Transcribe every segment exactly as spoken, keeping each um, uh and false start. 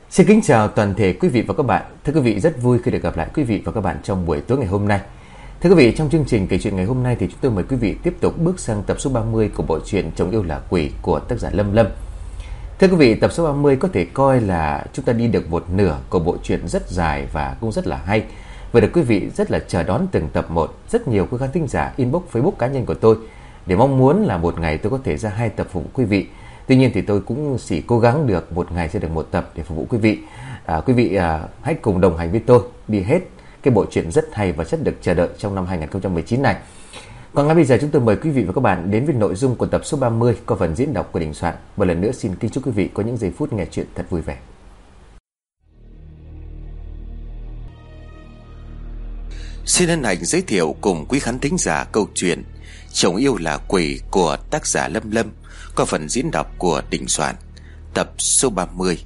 Xin kính chào toàn thể quý vị và các bạn. Thưa quý vị, rất vui khi được gặp lại quý vị và các bạn trong buổi tối ngày hôm nay. Thưa quý vị, trong chương trình kể chuyện ngày hôm nay thì chúng tôi mời quý vị tiếp tục bước sang tập số ba mươi của bộ truyện Chồng Yêu Là Quỷ của tác giả Lâm Lâm. Thưa quý vị, tập số ba mươi có thể coi là chúng ta đi được một nửa của bộ truyện rất dài và cũng rất là hay. Và được quý vị rất là chờ đón từng tập một. Rất nhiều quý khán thính giả inbox Facebook cá nhân của tôi để mong muốn là một ngày tôi có thể ra hai tập phục vụ quý vị. Tuy nhiên thì tôi cũng chỉ cố gắng được một ngày sẽ được một tập để phục vụ quý vị. À, quý vị à, hãy cùng đồng hành với tôi đi hết cái bộ truyện rất hay và rất được chờ đợi trong năm hai không một chín này. Còn ngay bây giờ chúng tôi mời quý vị và các bạn đến với nội dung của tập số ba mươi có phần diễn đọc của Đình Soạn. Một lần nữa xin kính chúc quý vị có những giây phút nghe chuyện thật vui vẻ. Xin hân hạnh giới thiệu cùng quý khán thính giả câu chuyện Chồng Yêu Là Quỷ của tác giả Lâm Lâm có phần diễn đọc của Đình Soạn, tập số ba mươi.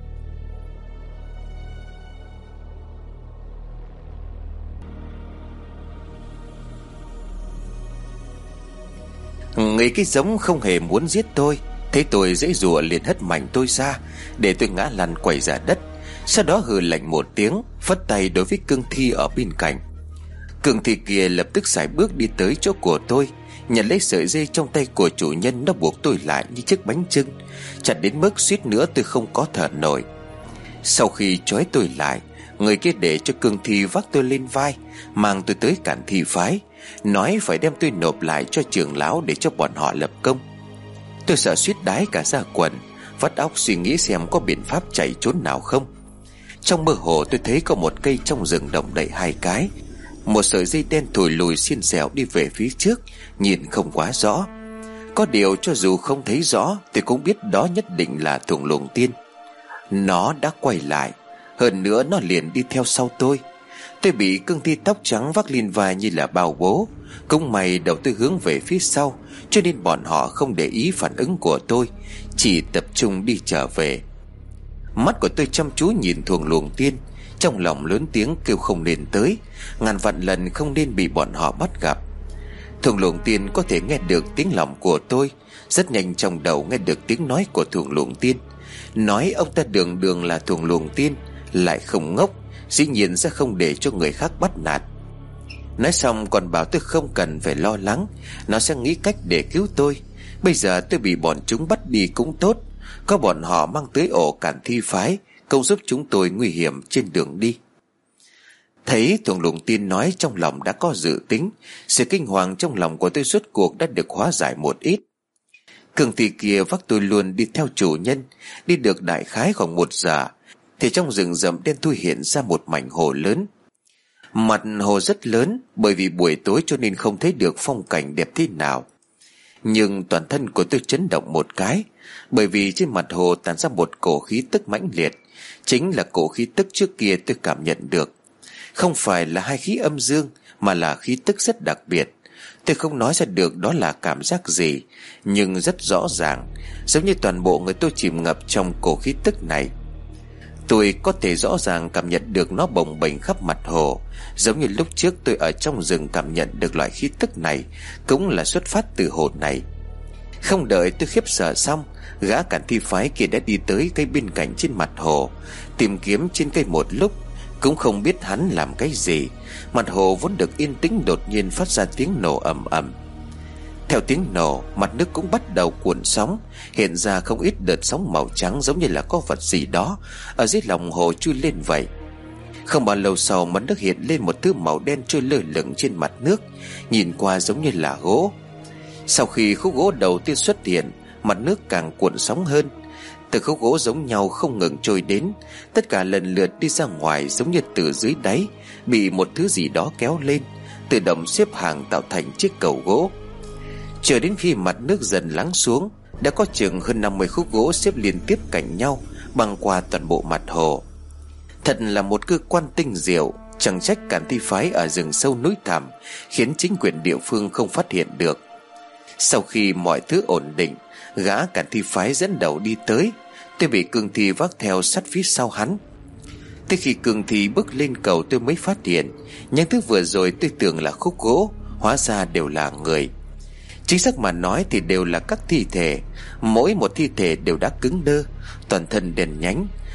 Người cái giống không hề muốn giết tôi. Thấy tôi dãy rùa liền hất mạnh tôi ra để tôi ngã lăn quẩy ra đất. Sau đó hừ lạnh một tiếng, phất tay đối với cương thi ở bên cạnh. Cương thi kia lập tức sải bước đi tới chỗ của tôi, nhận lấy sợi dây trong tay của chủ nhân. Nó buộc tôi lại như chiếc bánh chưng, chặt đến mức suýt nữa tôi không có thở nổi. Sau khi trói tôi lại, người kia để cho cương thi vác tôi lên vai, mang tôi tới cản thi phái, nói phải đem tôi nộp lại cho trưởng lão để cho bọn họ lập công. Tôi sợ suýt đái cả ra quần, vắt óc suy nghĩ xem có biện pháp chạy trốn nào không. Trong mơ hồ tôi thấy có một cây trong rừng động đậy hai cái. Một sợi dây đen thổi lùi xiên xẻo đi về phía trước, nhìn không quá rõ. Có điều cho dù không thấy rõ tôi cũng biết đó nhất định là Thuồng Luồng Tiên. Nó đã quay lại, hơn nữa nó liền đi theo sau tôi. Tôi bị cương thi tóc trắng vác lên vai như là bao bố. Cũng may đầu tôi hướng về phía sau, cho nên bọn họ không để ý phản ứng của tôi, chỉ tập trung đi trở về. Mắt của tôi chăm chú nhìn Thuồng Luồng Tiên, trong lòng lớn tiếng kêu không nên tới, ngàn vạn lần không nên bị bọn họ bắt gặp. Thuồng Luồng Tiên có thể nghe được tiếng lòng của tôi. Rất nhanh trong đầu nghe được tiếng nói của Thuồng Luồng Tiên, nói ông ta đường đường là Thuồng Luồng Tiên, lại không ngốc, dĩ nhiên sẽ không để cho người khác bắt nạt. Nói xong còn bảo tôi không cần phải lo lắng, nó sẽ nghĩ cách để cứu tôi. Bây giờ tôi bị bọn chúng bắt đi cũng tốt, có bọn họ mang tới ổ cản thi phái, câu giúp chúng tôi nguy hiểm trên đường đi. Thấy Thuồng Luồng Tiên nói, trong lòng đã có dự tính. Sự kinh hoàng trong lòng của tôi rốt cuộc đã được hóa giải một ít. Cương thi kia vác tôi luôn đi theo chủ nhân. Đi được đại khái khoảng một giờ thì trong rừng rậm đen thui hiện ra một mảnh hồ lớn. Mặt hồ rất lớn, bởi vì buổi tối cho nên không thấy được phong cảnh đẹp thế nào. Nhưng toàn thân của tôi chấn động một cái, bởi vì trên mặt hồ tản ra một cổ khí tức mãnh liệt. Chính là cổ khí tức trước kia tôi cảm nhận được. Không phải là hai khí âm dương, mà là khí tức rất đặc biệt. Tôi không nói ra được đó là cảm giác gì, nhưng rất rõ ràng, giống như toàn bộ người tôi chìm ngập trong cổ khí tức này. Tôi có thể rõ ràng cảm nhận được nó bồng bềnh khắp mặt hồ, giống như lúc trước tôi ở trong rừng cảm nhận được loại khí tức này, cũng là xuất phát từ hồ này. Không đợi tôi khiếp sợ xong, gã cản thi phái kia đã đi tới cây bên cạnh trên mặt hồ, tìm kiếm trên cây một lúc, cũng không biết hắn làm cái gì. Mặt hồ vốn được yên tĩnh đột nhiên phát ra tiếng nổ ầm ầm. Theo tiếng nổ, mặt nước cũng bắt đầu cuộn sóng, hiện ra không ít đợt sóng màu trắng, giống như là có vật gì đó ở dưới lòng hồ chui lên vậy. Không bao lâu sau, mặt nước hiện lên một thứ màu đen trôi lơ lửng trên mặt nước, nhìn qua giống như là gỗ. Sau khi khúc gỗ đầu tiên xuất hiện, mặt nước càng cuộn sóng hơn. Từ khúc gỗ giống nhau không ngừng trôi đến, tất cả lần lượt đi ra ngoài, giống như từ dưới đáy bị một thứ gì đó kéo lên, tự động xếp hàng tạo thành chiếc cầu gỗ. Chờ đến khi mặt nước dần lắng xuống, đã có chừng hơn năm mươi khúc gỗ xếp liên tiếp cạnh nhau băng qua toàn bộ mặt hồ. Thật là một cơ quan tinh diệu, chẳng trách cản thi phái ở rừng sâu núi thẳm khiến chính quyền địa phương không phát hiện được. Sau khi mọi thứ ổn định, gã cản thi phái dẫn đầu đi tới. Tôi bị cương thi vác theo sát phía sau hắn. Tới khi cương thi bước lên cầu tôi mới phát hiện, những thứ vừa rồi tôi tưởng là khúc gỗ, hóa ra đều là người. Chính xác mà nói thì đều là các thi thể. Mỗi một thi thể đều đã cứng đơ, toàn thân đen nhánh,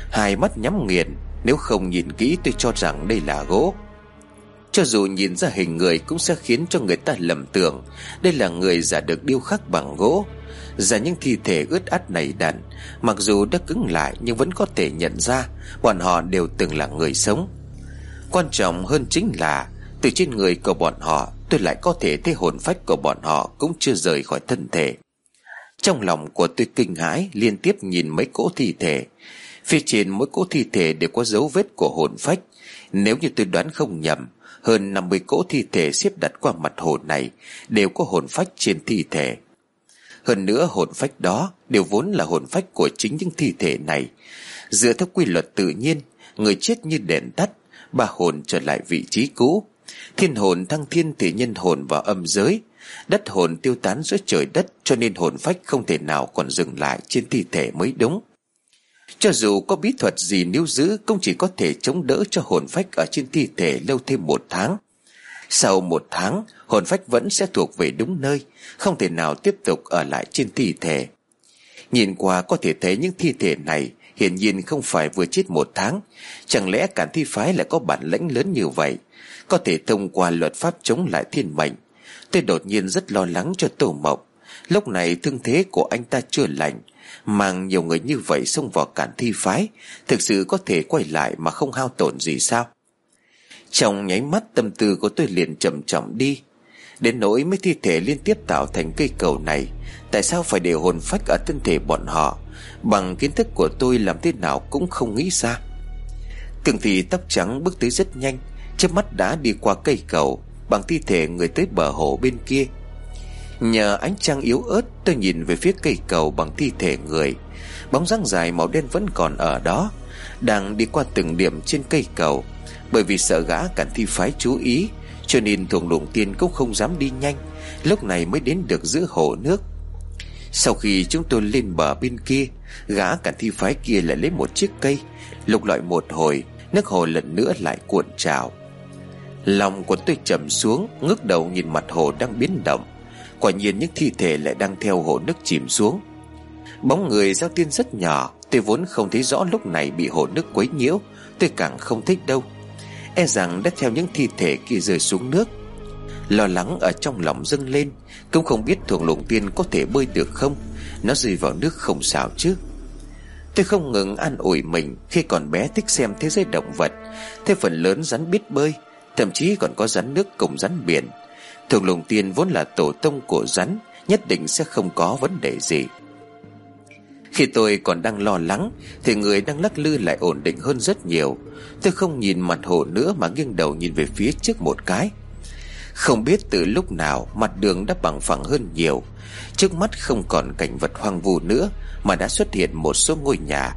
hai mắt nhắm nghiền, nếu không nhìn kỹ tôi cho rằng đây là gỗ. Cho dù nhìn ra hình người cũng sẽ khiến cho người ta lầm tưởng đây là người giả được điêu khắc bằng gỗ. Giả những thi thể ướt át này đặn, mặc dù đã cứng lại nhưng vẫn có thể nhận ra bọn họ đều từng là người sống. Quan trọng hơn chính là từ trên người của bọn họ tôi lại có thể thấy hồn phách của bọn họ cũng chưa rời khỏi thân thể. Trong lòng của tôi kinh hãi, liên tiếp nhìn mấy cỗ thi thể. Phía trên mỗi cỗ thi thể đều có dấu vết của hồn phách. Nếu như tôi đoán không nhầm, hơn năm mươi cỗ thi thể xếp đặt qua mặt hồ này đều có hồn phách trên thi thể. Hơn nữa hồn phách đó đều vốn là hồn phách của chính những thi thể này. Dựa theo quy luật tự nhiên, người chết như đèn tắt, ba hồn trở lại vị trí cũ. Thiên hồn thăng thiên thì nhân hồn vào âm giới, đất hồn tiêu tán giữa trời đất, cho nên hồn phách không thể nào còn dừng lại trên thi thể mới đúng. Cho dù có bí thuật gì níu giữ cũng chỉ có thể chống đỡ cho hồn phách ở trên thi thể lâu thêm một tháng. Sau một tháng, hồn phách vẫn sẽ thuộc về đúng nơi, không thể nào tiếp tục ở lại trên thi thể. Nhìn qua có thể thấy những thi thể này hiển nhiên không phải vừa chết một tháng. Chẳng lẽ Cản Thi Phái lại có bản lĩnh lớn như vậy, có thể thông qua luật pháp chống lại thiên mệnh? Tôi đột nhiên rất lo lắng cho Tô Mộc. Lúc này thương thế của anh ta chưa lành, mang nhiều người như vậy xông vào Cản Thi Phái, thực sự có thể quay lại mà không hao tổn gì sao? Trong nháy mắt tâm tư của tôi liền chậm chậm đi. Đến nỗi mấy thi thể liên tiếp tạo thành cây cầu này, tại sao phải để hồn phách ở thân thể bọn họ? Bằng kiến thức của tôi làm thế nào cũng không nghĩ ra. Cương Thi tóc trắng bước tới rất nhanh, chớp mắt đã đi qua cây cầu, bằng thi thể người tới bờ hồ bên kia. Nhờ ánh trăng yếu ớt, tôi nhìn về phía cây cầu bằng thi thể người. Bóng dáng dài màu đen vẫn còn ở đó, đang đi qua từng điểm trên cây cầu. Bởi vì sợ gã Cản Thi Phái chú ý, cho nên Thuồng Lũng Tiên cũng không dám đi nhanh, lúc này mới đến được giữa hồ nước. Sau khi chúng tôi lên bờ bên kia, gã Cản Thi Phái kia lại lấy một chiếc cây, lục lọi một hồi, nước hồ lần nữa lại cuộn trào. Lòng của tôi trầm xuống, ngước đầu nhìn mặt hồ đang biến động. Quả nhiên những thi thể lại đang theo hồ nước chìm xuống. Bóng người Giao Tiên rất nhỏ, tôi vốn không thấy rõ, lúc này bị hồ nước quấy nhiễu tôi càng không thích đâu. E rằng đã theo những thi thể kia rơi xuống nước. Lo lắng ở trong lòng dâng lên, cũng không biết Thuồng Lũng Tiên có thể bơi được không. Nó rơi vào nước không sao chứ. Tôi không ngừng an ủi mình, khi còn bé thích xem thế giới động vật, thế phần lớn rắn biết bơi, thậm chí còn có rắn nước cùng rắn biển. Thuồng Lũng Tiên vốn là tổ tông của rắn, nhất định sẽ không có vấn đề gì. Khi tôi còn đang lo lắng thì người đang lắc lư lại ổn định hơn rất nhiều. Tôi không nhìn mặt hồ nữa mà nghiêng đầu nhìn về phía trước một cái. Không biết từ lúc nào mặt đường đã bằng phẳng hơn nhiều. Trước mắt không còn cảnh vật hoang vu nữa, mà đã xuất hiện một số ngôi nhà.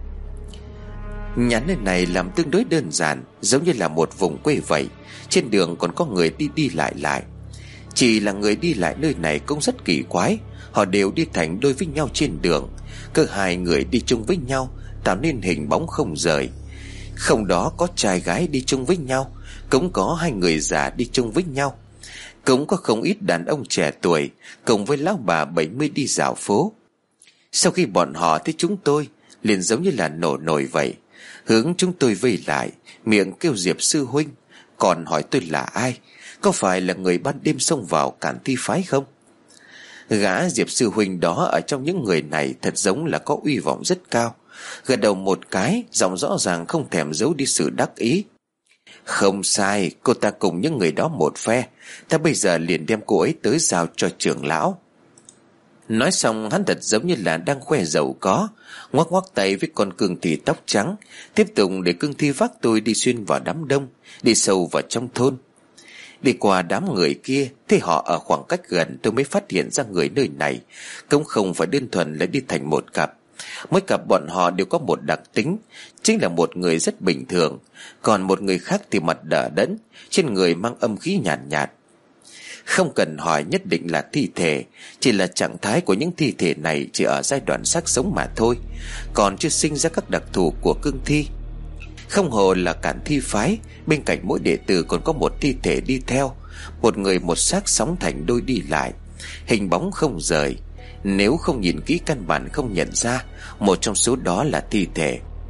Nhà nơi này làm tương đối đơn giản, giống như là một vùng quê vậy. Trên đường còn có người đi đi lại lại. Chỉ là người đi lại nơi này cũng rất kỳ quái, họ đều đi thành đôi với nhau trên đường. Cơ hai người đi chung với nhau tạo nên hình bóng không rời. Không đó có trai gái đi chung với nhau, cũng có hai người già đi chung với nhau, cũng có không ít đàn ông trẻ tuổi cùng với lão bà bảy mươi đi dạo phố. Sau khi bọn họ thấy chúng tôi, liền giống như là nổ nổi vậy, hướng chúng tôi vây lại, miệng kêu Diệp sư huynh, còn hỏi tôi là ai, có phải là người ban đêm xông vào Cản Thi Phái không? Gã Diệp sư huynh đó ở trong những người này thật giống là có uy vọng rất cao, gật đầu một cái, giọng rõ ràng không thèm giấu đi sự đắc ý. Không sai, cô ta cùng những người đó một phe, ta bây giờ liền đem cô ấy tới giao cho trưởng lão. Nói xong hắn thật giống như là đang khoe giàu có, ngoắc ngoắc tay với con Cương Thi tóc trắng, tiếp tục để Cương Thi vác tôi đi xuyên vào đám đông, đi sâu vào trong thôn. Đi qua đám người kia, thấy họ ở khoảng cách gần, tôi mới phát hiện ra người nơi này cũng không phải đơn thuần là đi thành một cặp. Mỗi cặp bọn họ đều có một đặc tính, chính là một người rất bình thường, còn một người khác thì mặt đờ đẫn, trên người mang âm khí nhàn nhạt, nhạt. Không cần hỏi, nhất định là thi thể, chỉ là trạng thái của những thi thể này chỉ ở giai đoạn xác sống mà thôi, còn chưa sinh ra các đặc thù của cương thi. Không hồ là Cản Thi Phái, bên cạnh mỗi đệ tử còn có một thi thể đi theo, một người một xác sóng thành đôi đi lại, hình bóng không rời. Nếu không nhìn kỹ căn bản không nhận ra một trong số đó là thi thể.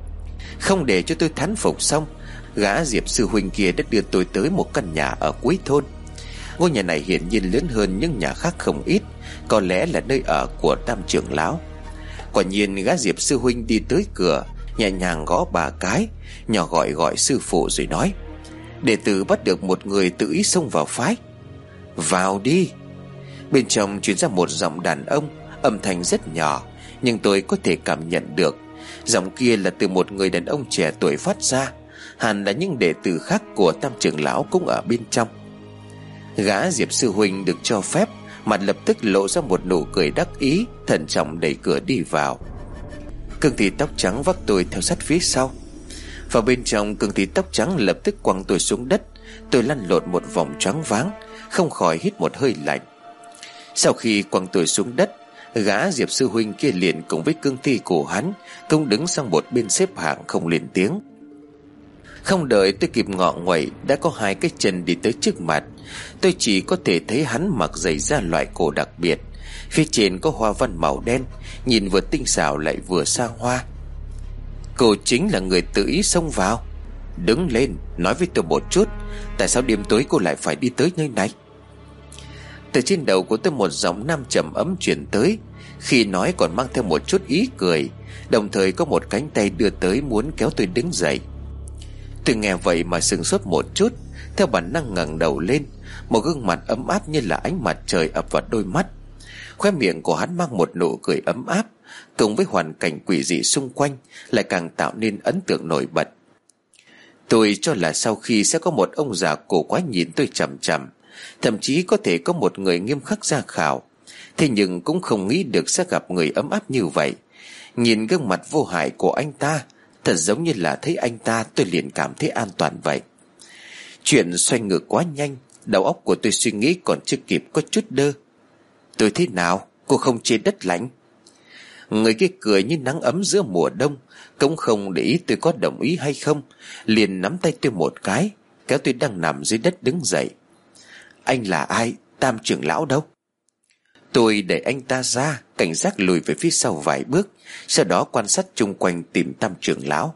Không để cho tôi thán phục xong, gã Diệp sư huynh kia đã đưa tôi tới một căn nhà ở cuối thôn. Ngôi nhà này hiển nhiên lớn hơn những nhà khác không ít, có lẽ là nơi ở của Tam trưởng lão. Quả nhiên gã Diệp sư huynh đi tới cửa, nhẹ nhàng gõ ba cái, nhỏ gọi gọi sư phụ rồi nói: đệ tử bắt được một người tự ý xông vào phái. Vào đi. Bên trong truyền ra một giọng đàn ông, âm thanh rất nhỏ, nhưng tôi có thể cảm nhận được giọng kia là từ một người đàn ông trẻ tuổi phát ra. Hẳn là những đệ tử khác của Tam trưởng lão cũng ở bên trong. Gã Diệp sư huynh được cho phép, mặt lập tức lộ ra một nụ cười đắc ý, thận trọng đẩy cửa đi vào. Cương thi tóc trắng vác tôi theo sát phía sau. Vào bên trong, cương thi tóc trắng lập tức quăng tôi xuống đất. Tôi lăn lộn một vòng choáng váng, không khỏi hít một hơi lạnh. Sau khi quăng tôi xuống đất, gã Diệp sư huynh kia liền cùng với cương thi của hắn cũng đứng sang một bên xếp hàng không lên tiếng. Không đợi tôi kịp ngọ nguậy, đã có hai cái chân đi tới trước mặt. Tôi chỉ có thể thấy hắn mặc giày da loại cổ đặc biệt, phía trên có hoa văn màu đen, nhìn vừa tinh xảo lại vừa xa hoa. Cô chính là người tự ý xông vào. Đứng lên, nói với tôi một chút, tại sao đêm tối cô lại phải đi tới nơi này? Từ trên đầu của tôi một giọng nam trầm ấm truyền tới, khi nói còn mang theo một chút ý cười, đồng thời có một cánh tay đưa tới muốn kéo tôi đứng dậy. Tôi nghe vậy mà sửng sốt một chút, theo bản năng ngẩng đầu lên. Một gương mặt ấm áp như là ánh mặt trời ập vào đôi mắt. Khóe miệng của hắn mang một nụ cười ấm áp, cùng với hoàn cảnh quỷ dị xung quanh lại càng tạo nên ấn tượng nổi bật. Tôi cho là sau khi sẽ có một ông già cổ quái nhìn tôi chằm chằm, thậm chí có thể có một người nghiêm khắc ra khảo. Thế nhưng cũng không nghĩ được sẽ gặp người ấm áp như vậy. Nhìn gương mặt vô hại của anh ta, thật giống như là thấy anh ta tôi liền cảm thấy an toàn vậy. Chuyện xoay ngược quá nhanh, đầu óc của tôi suy nghĩ còn chưa kịp có chút đơ. Tôi thế nào? Cô không chê đất lạnh? Người kia cười như nắng ấm giữa mùa đông, cũng không để ý tôi có đồng ý hay không, liền nắm tay tôi một cái, kéo tôi đang nằm dưới đất đứng dậy. Anh là ai? Tam trưởng lão đâu? Tôi đẩy anh ta ra, cảnh giác lùi về phía sau vài bước, sau đó quan sát chung quanh tìm Tam trưởng lão.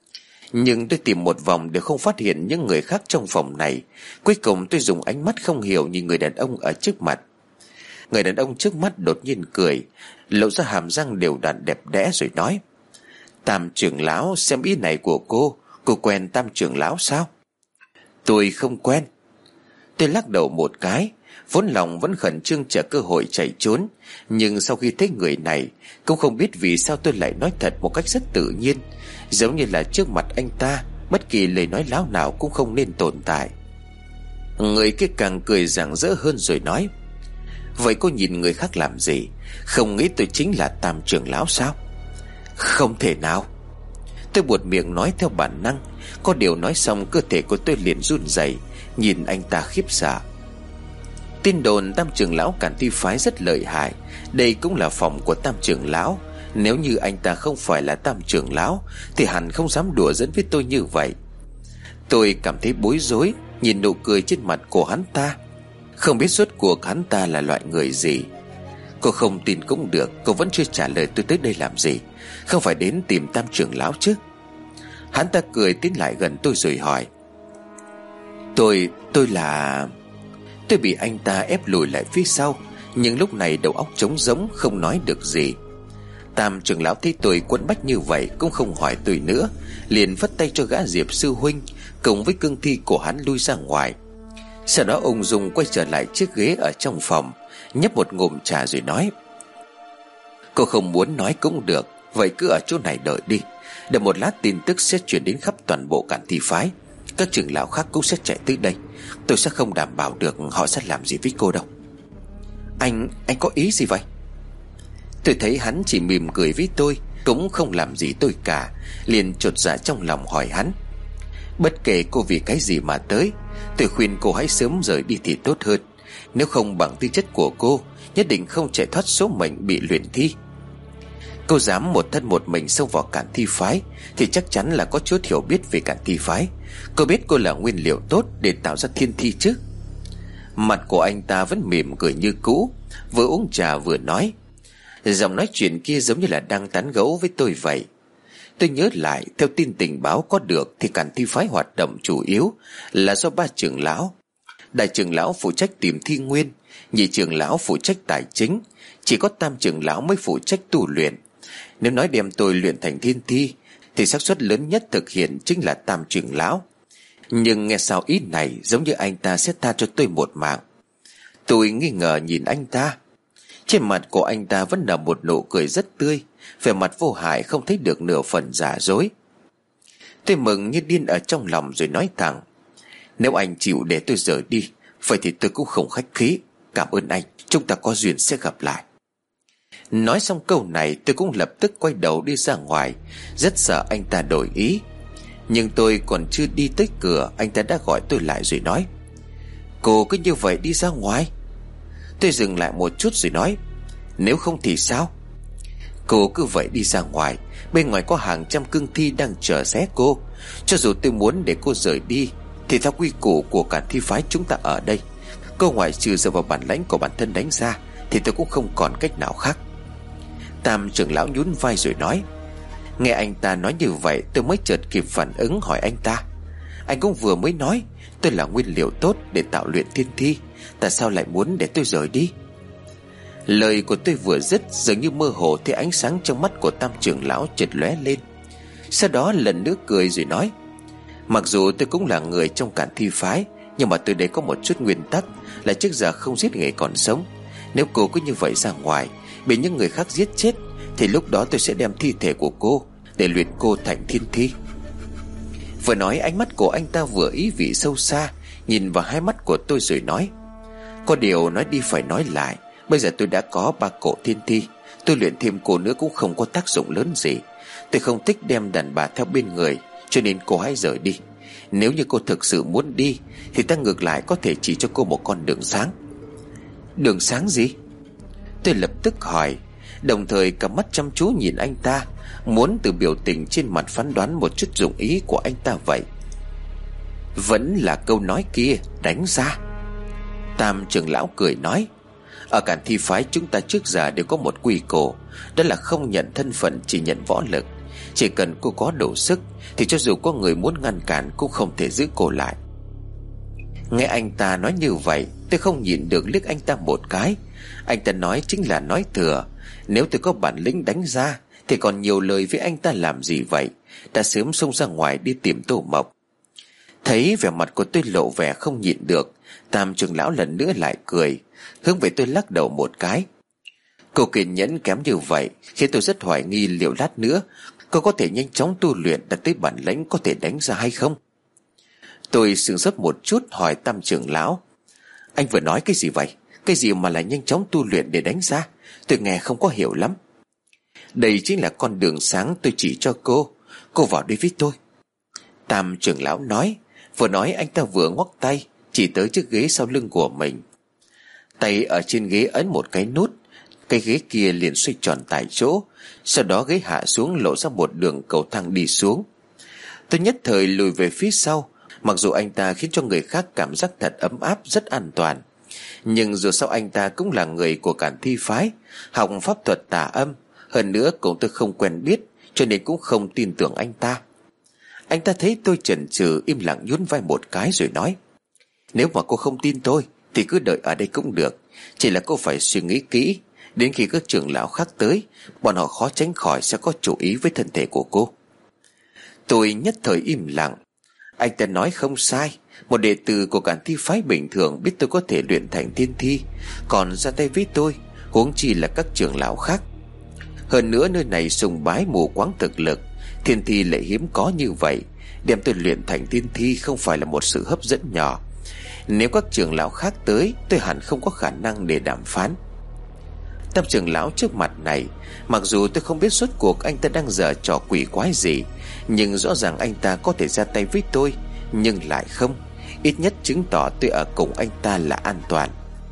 Nhưng tôi tìm một vòng đều không phát hiện những người khác trong phòng này. Cuối cùng tôi dùng ánh mắt không hiểu nhìn người đàn ông ở trước mặt. Người đàn ông trước mắt đột nhiên cười, lộ ra hàm răng đều đặn đẹp đẽ rồi nói: Tam trưởng lão, xem ý này của cô, cô quen Tam trưởng lão sao? Tôi không quen. Tôi lắc đầu một cái, vốn lòng vẫn khẩn trương chờ cơ hội chạy trốn. Nhưng sau khi thấy người này, cũng không biết vì sao tôi lại nói thật một cách rất tự nhiên, giống như là trước mặt anh ta bất kỳ lời nói láo nào cũng không nên tồn tại. Người kia càng cười rạng rỡ hơn rồi nói: Vậy cô nhìn người khác làm gì? Không nghĩ tôi chính là Tam trưởng lão sao? Không thể nào. Tôi buột miệng nói theo bản năng. Có điều nói xong cơ thể của tôi liền run rẩy, nhìn anh ta khiếp sợ. Tin đồn Tam trưởng lão Cản Thi phái rất lợi hại, đây cũng là phòng của Tam trưởng lão. Nếu như anh ta không phải là Tam trưởng lão thì hẳn không dám đùa giỡn với tôi như vậy. Tôi cảm thấy bối rối, nhìn nụ cười trên mặt của hắn ta, không biết rốt cuộc hắn ta là loại người gì. Cô không tin cũng được, cô vẫn chưa trả lời tôi tới đây làm gì. Không phải đến tìm Tam trưởng lão chứ? Hắn ta cười tiến lại gần tôi rồi hỏi: Tôi, tôi là... Tôi bị anh ta ép lùi lại phía sau, nhưng lúc này đầu óc trống rỗng, không nói được gì. Tam trưởng lão thấy tôi quẫn bách như vậy cũng không hỏi tôi nữa, liền phất tay cho gã Diệp sư huynh cùng với cương thi của hắn lui ra ngoài. Sau đó ung dung quay trở lại chiếc ghế ở trong phòng, nhấp một ngụm trà rồi nói: Cô không muốn nói cũng được, vậy cứ ở chỗ này đợi đi. Đợi một lát tin tức sẽ truyền đến khắp toàn bộ Cản Thi phái, các trưởng lão khác cũng sẽ chạy tới đây. Tôi sẽ không đảm bảo được họ sẽ làm gì với cô đâu. Anh, anh có ý gì vậy? Tôi thấy hắn chỉ mỉm cười với tôi, cũng không làm gì tôi cả, liền chột dạ trong lòng hỏi hắn: Bất kể cô vì cái gì mà tới, tôi khuyên cô hãy sớm rời đi thì tốt hơn. Nếu không bằng tư chất của cô, nhất định không chạy thoát số mệnh bị luyện thi. Cô dám một thân một mình xông vào Cản Thi phái thì chắc chắn là có chút hiểu biết về Cản Thi phái. Cô biết cô là nguyên liệu tốt để tạo ra thiên thi chứ? Mặt của anh ta vẫn mỉm cười như cũ, vừa uống trà vừa nói. Giọng nói chuyện kia giống như là đang tán gẫu với tôi vậy. Tôi nhớ lại, theo tin tình báo có được thì Càn Thi phái hoạt động chủ yếu là do ba trưởng lão. Đại trưởng lão phụ trách tìm thi nguyên, nhị trưởng lão phụ trách tài chính, chỉ có tam trưởng lão mới phụ trách tu luyện. Nếu nói đem tôi luyện thành thiên thi thì xác suất lớn nhất thực hiện chính là tam trưởng lão. Nhưng nghe sao ý này giống như anh ta sẽ tha cho tôi một mạng. Tôi nghi ngờ nhìn anh ta. Trên mặt của anh ta vẫn là một nụ cười rất tươi, vẻ mặt vô hại không thấy được nửa phần giả dối. Tôi mừng như điên ở trong lòng rồi nói thẳng: nếu anh chịu để tôi rời đi, vậy thì tôi cũng không khách khí. Cảm ơn anh, chúng ta có duyên sẽ gặp lại. Nói xong câu này tôi cũng lập tức quay đầu đi ra ngoài, rất sợ anh ta đổi ý. Nhưng tôi còn chưa đi tới cửa, anh ta đã gọi tôi lại rồi nói: cô cứ như vậy đi ra ngoài? Tôi dừng lại một chút rồi nói: nếu không thì sao? Cô cứ vậy đi ra ngoài, bên ngoài có hàng trăm cương thi đang chờ xé cô. Cho dù tôi muốn để cô rời đi thì theo quy củ của Càn Thi phái chúng ta ở đây, cô ngoại trừ dựa vào bản lãnh của bản thân đánh ra thì tôi cũng không còn cách nào khác. Tam trưởng lão nhún vai rồi nói. Nghe anh ta nói như vậy, tôi mới chợt kịp phản ứng hỏi anh ta: anh cũng vừa mới nói tôi là nguyên liệu tốt để tạo luyện thiên thi, tại sao lại muốn để tôi rời đi? Lời của tôi vừa dứt, dường như mơ hồ thấy ánh sáng trong mắt của tam trưởng lão chợt lóe lên. Sau đó lần nữa cười rồi nói: mặc dù tôi cũng là người trong Càn Thi phái, nhưng mà tôi đây có một chút nguyên tắc là trước giờ không giết người còn sống. Nếu cô cứ như vậy ra ngoài bị những người khác giết chết thì lúc đó tôi sẽ đem thi thể của cô để luyện cô thành thiên thi. Vừa nói ánh mắt của anh ta vừa ý vị sâu xa, nhìn vào hai mắt của tôi rồi nói: có điều nói đi phải nói lại, bây giờ tôi đã có ba cổ thiên thi, tôi luyện thêm cô nữa cũng không có tác dụng lớn gì. Tôi không thích đem đàn bà theo bên người, cho nên cô hãy rời đi. Nếu như cô thực sự muốn đi thì ta ngược lại có thể chỉ cho cô một con đường sáng. Đường sáng gì? Tôi lập tức hỏi, đồng thời cặp mắt chăm chú nhìn anh ta, muốn từ biểu tình trên mặt phán đoán một chút dụng ý của anh ta vậy. Vẫn là câu nói kia, đánh ra. Tam trưởng lão cười nói: ở Càn Thi phái chúng ta trước giờ đều có một quy củ, đó là không nhận thân phận, chỉ nhận võ lực. Chỉ cần cô có đủ sức thì cho dù có người muốn ngăn cản cũng không thể giữ cô lại. Nghe anh ta nói như vậy, tôi không nhịn được liếc anh ta một cái. Anh ta nói chính là nói thừa. Nếu tôi có bản lĩnh đánh ra thì còn nhiều lời với anh ta làm gì vậy, đã sớm xông ra ngoài đi tìm Tô Mộc. Thấy vẻ mặt của tôi lộ vẻ không nhịn được, Tam trưởng lão lần nữa lại cười, hướng về tôi lắc đầu một cái. Cô kiên nhẫn kém như vậy khiến tôi rất hoài nghi liệu lát nữa cô có thể nhanh chóng tu luyện đạt tới bản lĩnh có thể đánh ra hay không. Tôi sửng sốt một chút hỏi Tam trưởng lão: anh vừa nói cái gì vậy? Cái gì mà lại nhanh chóng tu luyện để đánh ra? Tôi nghe không có hiểu lắm. Đây chính là con đường sáng tôi chỉ cho cô. Cô vào đây với tôi. Tam trưởng lão nói. Vừa nói anh ta vừa ngoắc tay chỉ tới chiếc ghế sau lưng của mình. Tay ở trên ghế ấn một cái nút, cái ghế kia liền xoay tròn tại chỗ. Sau đó ghế hạ xuống, lộ ra một đường cầu thang đi xuống. Tôi nhất thời lùi về phía sau. Mặc dù anh ta khiến cho người khác cảm giác thật ấm áp, rất an toàn, nhưng dù sao anh ta cũng là người của Càn Thi phái, học pháp thuật tà âm. Hơn nữa cũng tôi không quen biết, cho nên cũng không tin tưởng anh ta. Anh ta thấy tôi chần chừ, im lặng nhún vai một cái rồi nói: nếu mà cô không tin tôi thì cứ đợi ở đây cũng được. Chỉ là cô phải suy nghĩ kỹ, đến khi các trưởng lão khác tới, bọn họ khó tránh khỏi sẽ có chủ ý với thân thể của cô. Tôi nhất thời im lặng. Anh ta nói không sai. Một đệ tử của Càn Thi phái bình thường biết tôi có thể luyện thành thiên thi, còn ra tay với tôi, huống chi là các trưởng lão khác. Hơn nữa nơi này sùng bái mù quáng thực lực, thiên thi lại hiếm có như vậy, đem tôi luyện thành thiên thi không phải là một sự hấp dẫn nhỏ. Nếu các trưởng lão khác tới, tôi hẳn không có khả năng để đàm phán. Tam trưởng lão trước mặt này, mặc dù tôi không biết suốt cuộc anh ta đang giở trò quỷ quái gì, nhưng rõ ràng anh ta có thể ra tay với tôi, nhưng lại không. Ít nhất chứng tỏ tôi ở cùng anh ta là an toàn.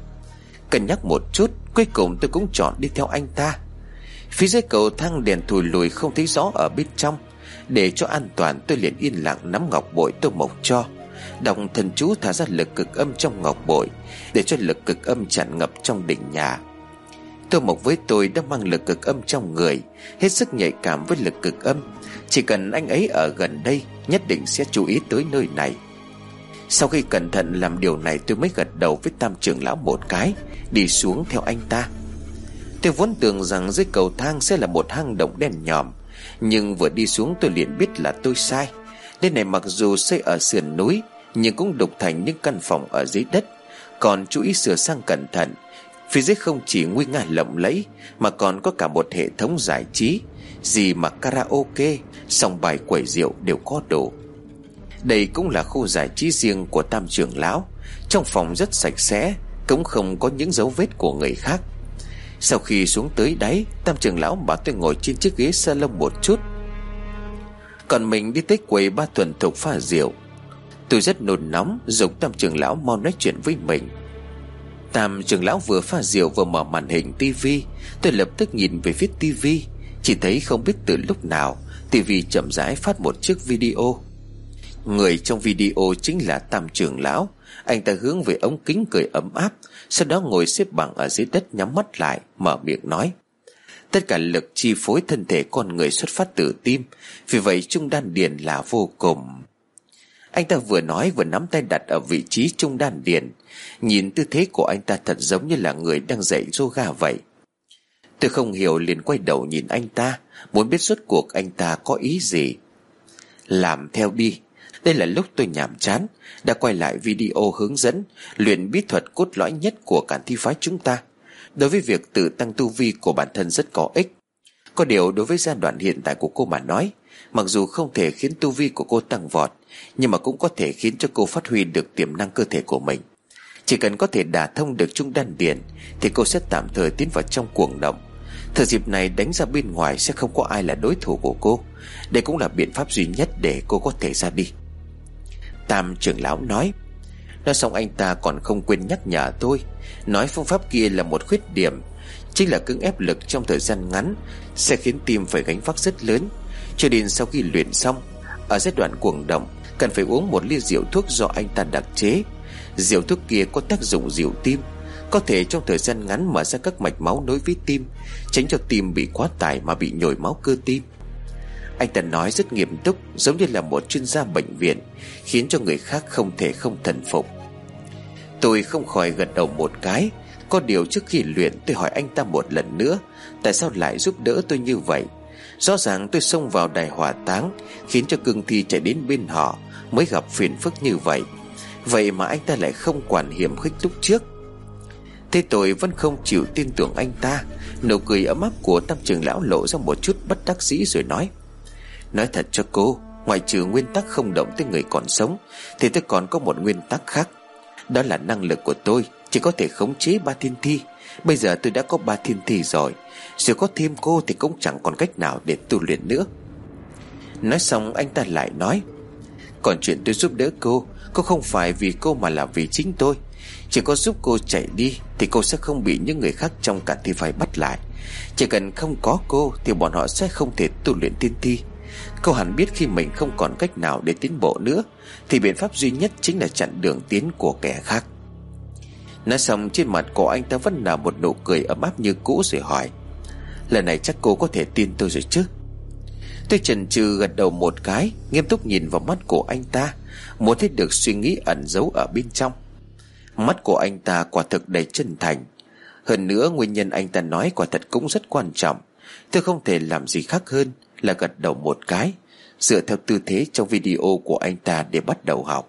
Cân nhắc một chút, cuối cùng tôi cũng chọn đi theo anh ta. Phía dưới cầu thang đèn thùi lùi không thấy rõ ở bên trong. Để cho an toàn, tôi liền yên lặng nắm ngọc bội Tô Mộc cho, đọc thần chú thả ra lực cực âm trong ngọc bội, để cho lực cực âm tràn ngập trong đỉnh nhà. Tô Mộc với tôi đã mang lực cực âm trong người, hết sức nhạy cảm với lực cực âm. Chỉ cần anh ấy ở gần đây, nhất định sẽ chú ý tới nơi này. Sau khi cẩn thận làm điều này, tôi mới gật đầu với Tam trưởng lão một cái, đi xuống theo anh ta. Tôi vốn tưởng rằng dưới cầu thang sẽ là một hang động đen nhòm, nhưng vừa đi xuống tôi liền biết là tôi sai. Nơi này mặc dù xây ở sườn núi, nhưng cũng đục thành những căn phòng ở dưới đất. Còn chú ý sửa sang cẩn thận, phía dưới không chỉ nguy nga lộng lẫy, mà còn có cả một hệ thống giải trí. Gì mà karaoke, sòng bài, quẩy rượu đều có đủ. Đây cũng là khu giải trí riêng của Tam trưởng lão. Trong phòng rất sạch sẽ, cũng không có những dấu vết của người khác. Sau khi xuống tới đáy, Tam trưởng lão bảo tôi ngồi trên chiếc ghế salon một chút, còn mình đi tới quầy ba thuần thục pha rượu. Tôi rất nôn nóng, giục Tam trưởng lão mau nói chuyện với mình. Tam trưởng lão vừa pha rượu vừa mở màn hình tivi. Tôi lập tức nhìn về phía tivi, chỉ thấy không biết từ lúc nào tivi chậm rãi phát một chiếc video. Người trong video chính là Tam trưởng lão. Anh ta hướng về ống kính cười ấm áp, sau đó ngồi xếp bằng ở dưới đất, nhắm mắt lại, mở miệng nói: tất cả lực chi phối thân thể con người xuất phát từ tim, vì vậy trung đan điền là vô cùng. Anh ta vừa nói vừa nắm tay đặt ở vị trí trung đan điền. Nhìn tư thế của anh ta thật giống như là người đang dạy yoga vậy. Tôi không hiểu liền quay đầu nhìn anh ta, muốn biết rốt cuộc anh ta có ý gì. Làm theo đi. Đây là lúc tôi nhàm chán, đã quay lại video hướng dẫn luyện bí thuật cốt lõi nhất của cả thi phái chúng ta. Đối với việc tự tăng tu vi của bản thân rất có ích. Có điều đối với giai đoạn hiện tại của cô mà nói, mặc dù không thể khiến tu vi của cô tăng vọt, nhưng mà cũng có thể khiến cho cô phát huy được tiềm năng cơ thể của mình. Chỉ cần có thể đả thông được trung đan điền thì cô sẽ tạm thời tiến vào trong cuồng động. Thời dịp này đánh ra bên ngoài sẽ không có ai là đối thủ của cô. Đây cũng là biện pháp duy nhất để cô có thể ra đi. Tam trưởng lão nói. Nói xong anh ta còn không quên nhắc nhở tôi, nói phương pháp kia là một khuyết điểm, chính là cưỡng ép lực trong thời gian ngắn sẽ khiến tim phải gánh vác rất lớn. Cho đến sau khi luyện xong, ở giai đoạn cuồng động, cần phải uống một ly rượu thuốc do anh ta đặc chế. Rượu thuốc kia có tác dụng dịu tim, có thể trong thời gian ngắn mở ra các mạch máu nối với tim, tránh cho tim bị quá tải mà bị nhồi máu cơ tim. Anh ta nói rất nghiêm túc, giống như là một chuyên gia bệnh viện, khiến cho người khác không thể không thần phục. Tôi không khỏi gật đầu một cái. Có điều trước khi luyện tôi hỏi anh ta một lần nữa, tại sao lại giúp đỡ tôi như vậy. Rõ ràng tôi xông vào đài hỏa táng, khiến cho cương thi chạy đến bên họ, mới gặp phiền phức như vậy. Vậy mà anh ta lại không quản hiểm khích lúc trước. Thế tôi vẫn không chịu tin tưởng anh ta. Nụ cười ấm áp của Tam trưởng lão lộ ra một chút bất đắc dĩ rồi nói: nói thật cho cô, ngoại trừ nguyên tắc không động tới người còn sống, thì tôi còn có một nguyên tắc khác. Đó là năng lực của tôi chỉ có thể khống chế ba thiên thi. Bây giờ tôi đã có ba thiên thi rồi, rồi có thêm cô thì cũng chẳng còn cách nào để tu luyện nữa. Nói xong anh ta lại nói: còn chuyện tôi giúp đỡ cô, cô không phải vì cô mà là vì chính tôi. Chỉ có giúp cô chạy đi thì cô sẽ không bị những người khác trong cả thi phái bắt lại. Chỉ cần không có cô thì bọn họ sẽ không thể tu luyện tiên thi. Cô hẳn biết khi mình không còn cách nào để tiến bộ nữa, thì biện pháp duy nhất chính là chặn đường tiến của kẻ khác. Nói xong trên mặt của anh ta vẫn là một nụ cười ấm áp như cũ rồi hỏi: lần này chắc cô có thể tin tôi rồi chứ? Tôi chần chừ gật đầu một cái, nghiêm túc nhìn vào mắt của anh ta, muốn thấy được suy nghĩ ẩn giấu ở bên trong. Mắt của anh ta quả thực đầy chân thành. Hơn nữa nguyên nhân anh ta nói quả thật cũng rất quan trọng. Tôi không thể làm gì khác hơn là gật đầu một cái, dựa theo tư thế trong video của anh ta để bắt đầu học.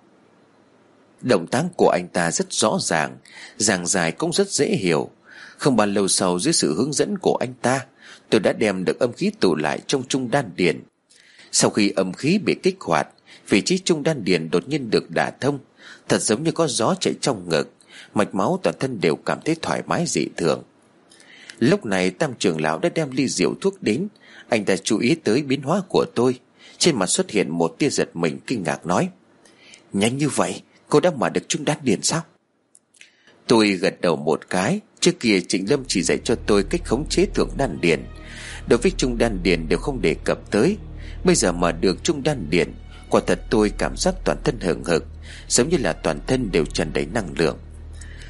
Động tác của anh ta rất rõ ràng, giảng giải cũng rất dễ hiểu. Không bao lâu sau, dưới sự hướng dẫn của anh ta, tôi đã đem được âm khí tụ lại trong trung đan điền. Sau khi âm khí bị kích hoạt, vị trí trung đan điền đột nhiên được đả thông, thật giống như có gió chạy trong ngực, mạch máu toàn thân đều cảm thấy thoải mái dị thường. Lúc này Tam trưởng lão đã đem ly rượu thuốc đến. Anh ta chú ý tới biến hóa của tôi, trên mặt xuất hiện một tia giật mình kinh ngạc nói: nhanh như vậy, cô đã mở được trung đan điền sao? Tôi gật đầu một cái. Trước kia Trịnh Lâm chỉ dạy cho tôi cách khống chế thượng đan điền, đối với trung đan điền đều không đề cập tới. Bây giờ mở được trung đan điền, quả thật tôi cảm giác toàn thân hừng hực, giống như là toàn thân đều tràn đầy năng lượng.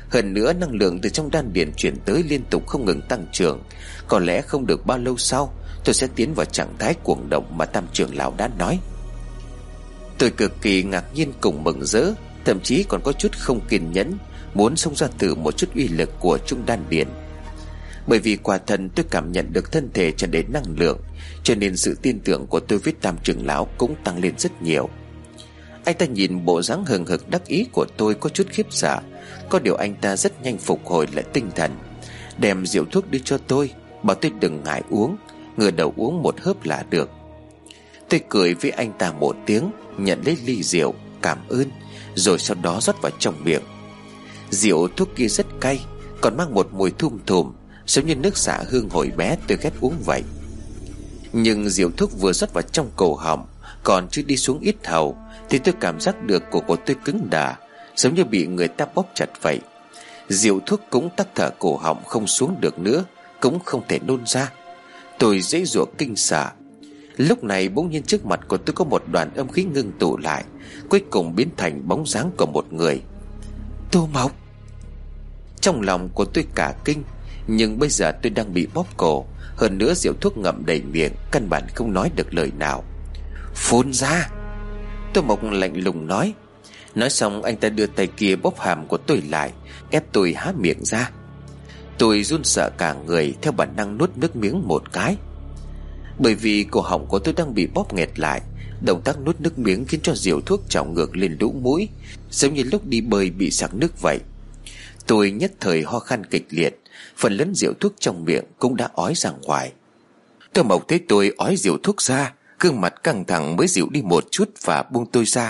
Hơn nữa năng lượng từ trong đan điền chuyển tới liên tục không ngừng tăng trưởng. Có lẽ không được bao lâu sau tôi sẽ tiến vào trạng thái cuồng động mà Tam trưởng lão đã nói. Tôi cực kỳ ngạc nhiên cùng mừng rỡ, thậm chí còn có chút không kiên nhẫn, muốn xông ra thử một chút uy lực của trung đan điền. Bởi vì quả thật tôi cảm nhận được thân thể tràn đầy năng lượng, cho nên sự tin tưởng của tôi với Tam trưởng lão cũng tăng lên rất nhiều. Anh ta nhìn bộ dáng hừng hực đắc ý của tôi có chút khiếp sợ. Có điều anh ta rất nhanh phục hồi lại tinh thần, đem rượu thuốc đưa cho tôi, bảo tôi đừng ngại uống, ngửa đầu uống một hớp là được. Tôi cười với anh ta một tiếng, nhận lấy ly rượu, cảm ơn, rồi sau đó rót vào trong miệng. Rượu thuốc kia rất cay, còn mang một mùi thum thùm, giống như nước xả hương hồi bé tôi ghét uống vậy. Nhưng rượu thuốc vừa rót vào trong cổ họng, còn chưa đi xuống ít hầu, thì tôi cảm giác được cổ của tôi cứng đờ, giống như bị người ta bóp chặt vậy. Rượu thuốc cũng tắc thở cổ họng không xuống được nữa, cũng không thể nôn ra. Tôi giãy giụa kinh sợ. Lúc này bỗng nhiên trước mặt của tôi có một đoàn âm khí ngưng tụ lại, cuối cùng biến thành bóng dáng của một người. Tô Mộc. Trong lòng của tôi cả kinh, nhưng bây giờ tôi đang bị bóp cổ, hơn nữa rượu thuốc ngậm đầy miệng, căn bản không nói được lời nào. Phun ra. Tô Mộc lạnh lùng nói. Nói xong anh ta đưa tay kia bóp hàm của tôi lại, ép tôi há miệng ra. Tôi run sợ cả người, theo bản năng nuốt nước miếng một cái. Bởi vì cổ họng của tôi đang bị bóp nghẹt lại, động tác nuốt nước miếng khiến cho rượu thuốc trào ngược lên lỗ mũi, giống như lúc đi bơi bị sặc nước vậy. Tôi nhất thời ho khan kịch liệt, phần lớn rượu thuốc trong miệng cũng đã ói ra ngoài. Tô Mộc thấy tôi ói rượu thuốc ra, gương mặt căng thẳng mới dịu đi một chút và buông tôi ra.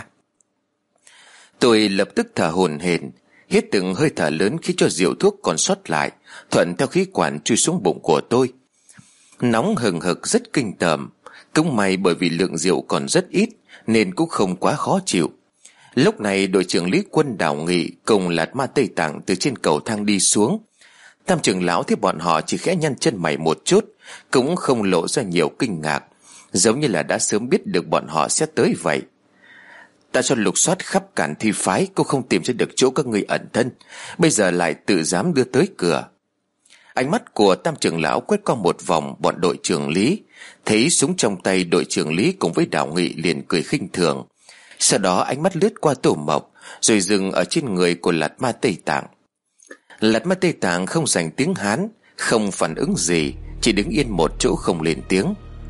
Tôi lập tức thở hổn hển, hít từng hơi thở lớn khiến cho rượu thuốc còn sót lại thuận theo khí quản chui xuống bụng của tôi. Nóng hừng hực rất kinh tởm, cũng may bởi vì lượng rượu còn rất ít nên cũng không quá khó chịu. Lúc này đội trưởng Lý Quân Đào Nghị cùng Lạt Ma Tây Tạng từ trên cầu thang đi xuống. Tam trưởng lão thấy bọn họ chỉ khẽ nhăn chân mày một chút, cũng không lộ ra nhiều kinh ngạc, giống như là đã sớm biết được bọn họ sẽ tới vậy. Ta cho lục soát khắp cản thi phái cũng không tìm ra được chỗ các ngươi ẩn thân, bây giờ lại tự dám đưa tới cửa. Ánh mắt của Tam trưởng lão quét qua một vòng bọn đội trưởng Lý, thấy súng trong tay đội trưởng Lý cùng với Đào Nghị liền cười khinh thường. Sau đó ánh mắt lướt qua Tô Mộc, rồi dừng ở trên người của Lạt Ma Tây Tạng. Lạt Ma Tây Tạng không dành tiếng Hán, không phản ứng gì, chỉ đứng yên một chỗ không lên tiếng.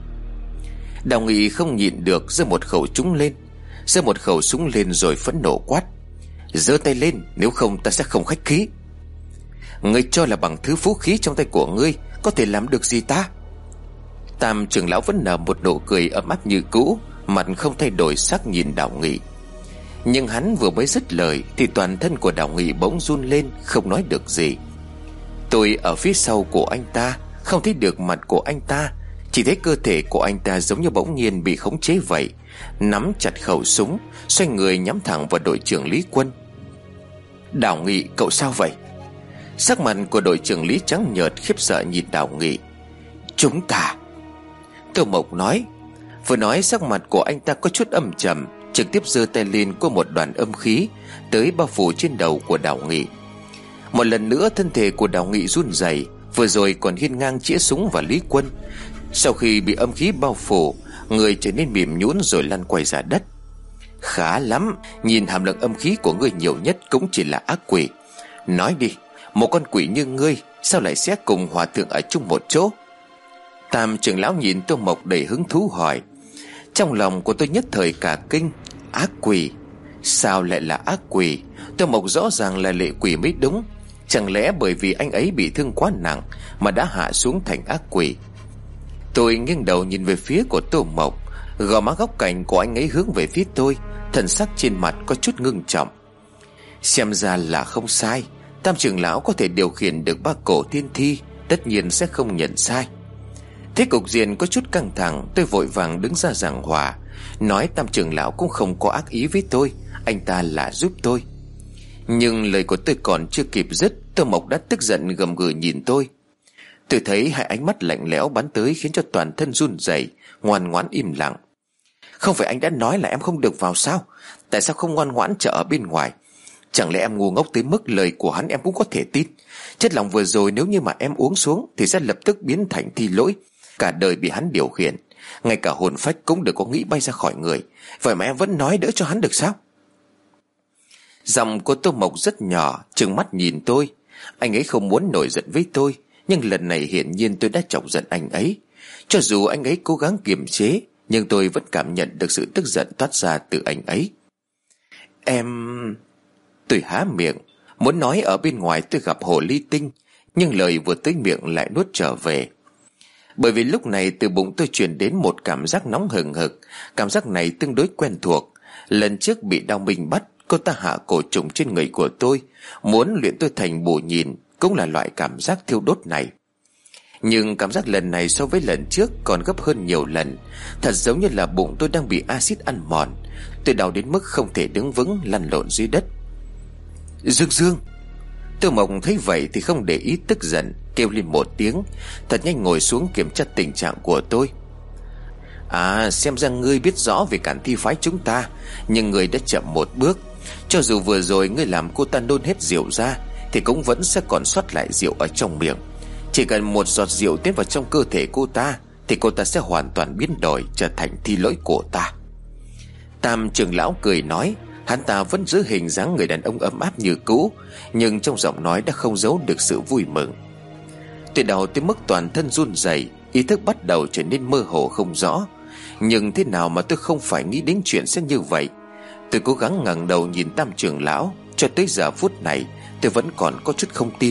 Đào Nghị không nhịn được giơ một khẩu súng lên, giơ một khẩu súng lên rồi phẫn nộ quát: giơ tay lên, nếu không ta sẽ không khách khí. Ngươi cho là bằng thứ vũ khí trong tay của ngươi có thể làm được gì ta? Tam trưởng lão vẫn nở một nụ cười ấm áp như cũ, mặt không thay đổi sắc nhìn Đào Nghị. Nhưng hắn vừa mới dứt lời thì toàn thân của Đào Nghị bỗng run lên, không nói được gì. Tôi ở phía sau của anh ta, không thấy được mặt của anh ta, chỉ thấy cơ thể của anh ta giống như bỗng nhiên bị khống chế vậy, nắm chặt khẩu súng, xoay người nhắm thẳng vào đội trưởng Lý Quân. Đào Nghị, cậu sao vậy? Sắc mặt của đội trưởng Lý trắng nhợt, khiếp sợ nhìn Đào Nghị. Chúng ta. Tô Mộc nói. Vừa nói sắc mặt của anh ta có chút âm trầm, trực tiếp giơ tay lên có một đoàn âm khí tới bao phủ trên đầu của Đào Nghị. Một lần nữa thân thể của Đào Nghị run rẩy, vừa rồi còn hiên ngang chĩa súng vào Lý Quân, sau khi bị âm khí bao phủ, người trở nên mềm nhũn rồi lăn quay ra đất. Khá lắm, nhìn hàm lượng âm khí của ngươi nhiều nhất cũng chỉ là ác quỷ. Nói đi, một con quỷ như ngươi sao lại sẽ cùng hòa thượng ở chung một chỗ? Tam trưởng lão nhìn Tô Mộc đầy hứng thú hỏi. Trong lòng của tôi nhất thời cả kinh. Ác quỷ? Sao lại là ác quỷ? Tô Mộc rõ ràng là lệ quỷ mới đúng. Chẳng lẽ bởi vì anh ấy bị thương quá nặng mà đã hạ xuống thành ác quỷ? Tôi nghiêng đầu nhìn về phía của Tô Mộc, gò má góc cạnh của anh ấy hướng về phía tôi, thần sắc trên mặt có chút ngưng trọng. Xem ra là không sai, Tam trưởng lão có thể điều khiển được ba cổ tiên thi, tất nhiên sẽ không nhận sai. Thế cục diện có chút căng thẳng, tôi vội vàng đứng ra giảng hòa, nói Tam trưởng lão cũng không có ác ý với tôi, anh ta là giúp tôi. Nhưng lời của tôi còn chưa kịp dứt, Tô Mộc đã tức giận gầm gừ nhìn tôi. Tôi thấy hai ánh mắt lạnh lẽo bắn tới khiến cho toàn thân run rẩy, ngoan ngoãn im lặng. Không phải anh đã nói là em không được vào sao? Tại sao không ngoan ngoãn chờ ở bên ngoài? Chẳng lẽ em ngu ngốc tới mức lời của hắn em cũng có thể tin? Chất lỏng vừa rồi nếu như mà em uống xuống thì sẽ lập tức biến thành thi lỗi, cả đời bị hắn điều khiển, ngay cả hồn phách cũng đừng có nghĩ bay ra khỏi người. Vậy mà em vẫn nói đỡ cho hắn được sao? Giọng của Tô Mộc rất nhỏ, trừng mắt nhìn tôi. Anh ấy không muốn nổi giận với tôi, nhưng lần này hiển nhiên tôi đã chọc giận anh ấy. Cho dù anh ấy cố gắng kiềm chế, nhưng tôi vẫn cảm nhận được sự tức giận toát ra từ anh ấy. Em... Tôi há miệng muốn nói ở bên ngoài tôi gặp hồ ly tinh, nhưng lời vừa tới miệng lại nuốt trở về. Bởi vì lúc này từ bụng tôi truyền đến một cảm giác nóng hừng hực. Cảm giác này tương đối quen thuộc. Lần trước bị Đao Minh bắt, cô ta hạ cổ trùng trên người của tôi, muốn luyện tôi thành bù nhìn, cũng là loại cảm giác thiêu đốt này. Nhưng cảm giác lần này so với lần trước còn gấp hơn nhiều lần. Thật giống như là bụng tôi đang bị axit ăn mòn. Tôi đau đến mức không thể đứng vững, lăn lộn dưới đất. Dương Dương! Tô Mộc thấy vậy thì không để ý, tức giận kêu lên một tiếng, thật nhanh ngồi xuống kiểm tra tình trạng của tôi. À, xem ra ngươi biết rõ về Cản Thi phái chúng ta, nhưng ngươi đã chậm một bước. Cho dù vừa rồi ngươi làm cô ta nôn hết rượu ra, thì cũng vẫn sẽ còn sót lại rượu ở trong miệng. Chỉ cần một giọt rượu tiến vào trong cơ thể cô ta, thì cô ta sẽ hoàn toàn biến đổi, trở thành thi lỗi của ta. Tam trưởng lão cười nói. Hắn ta vẫn giữ hình dáng người đàn ông ấm áp như cũ, nhưng trong giọng nói đã không giấu được sự vui mừng. Tôi đau tới mức toàn thân run rẩy, ý thức bắt đầu trở nên mơ hồ không rõ. Nhưng thế nào mà tôi không phải nghĩ đến chuyện sẽ như vậy? Tôi cố gắng ngẩng đầu nhìn Tam trưởng lão. Cho tới giờ phút này tôi vẫn còn có chút không tin.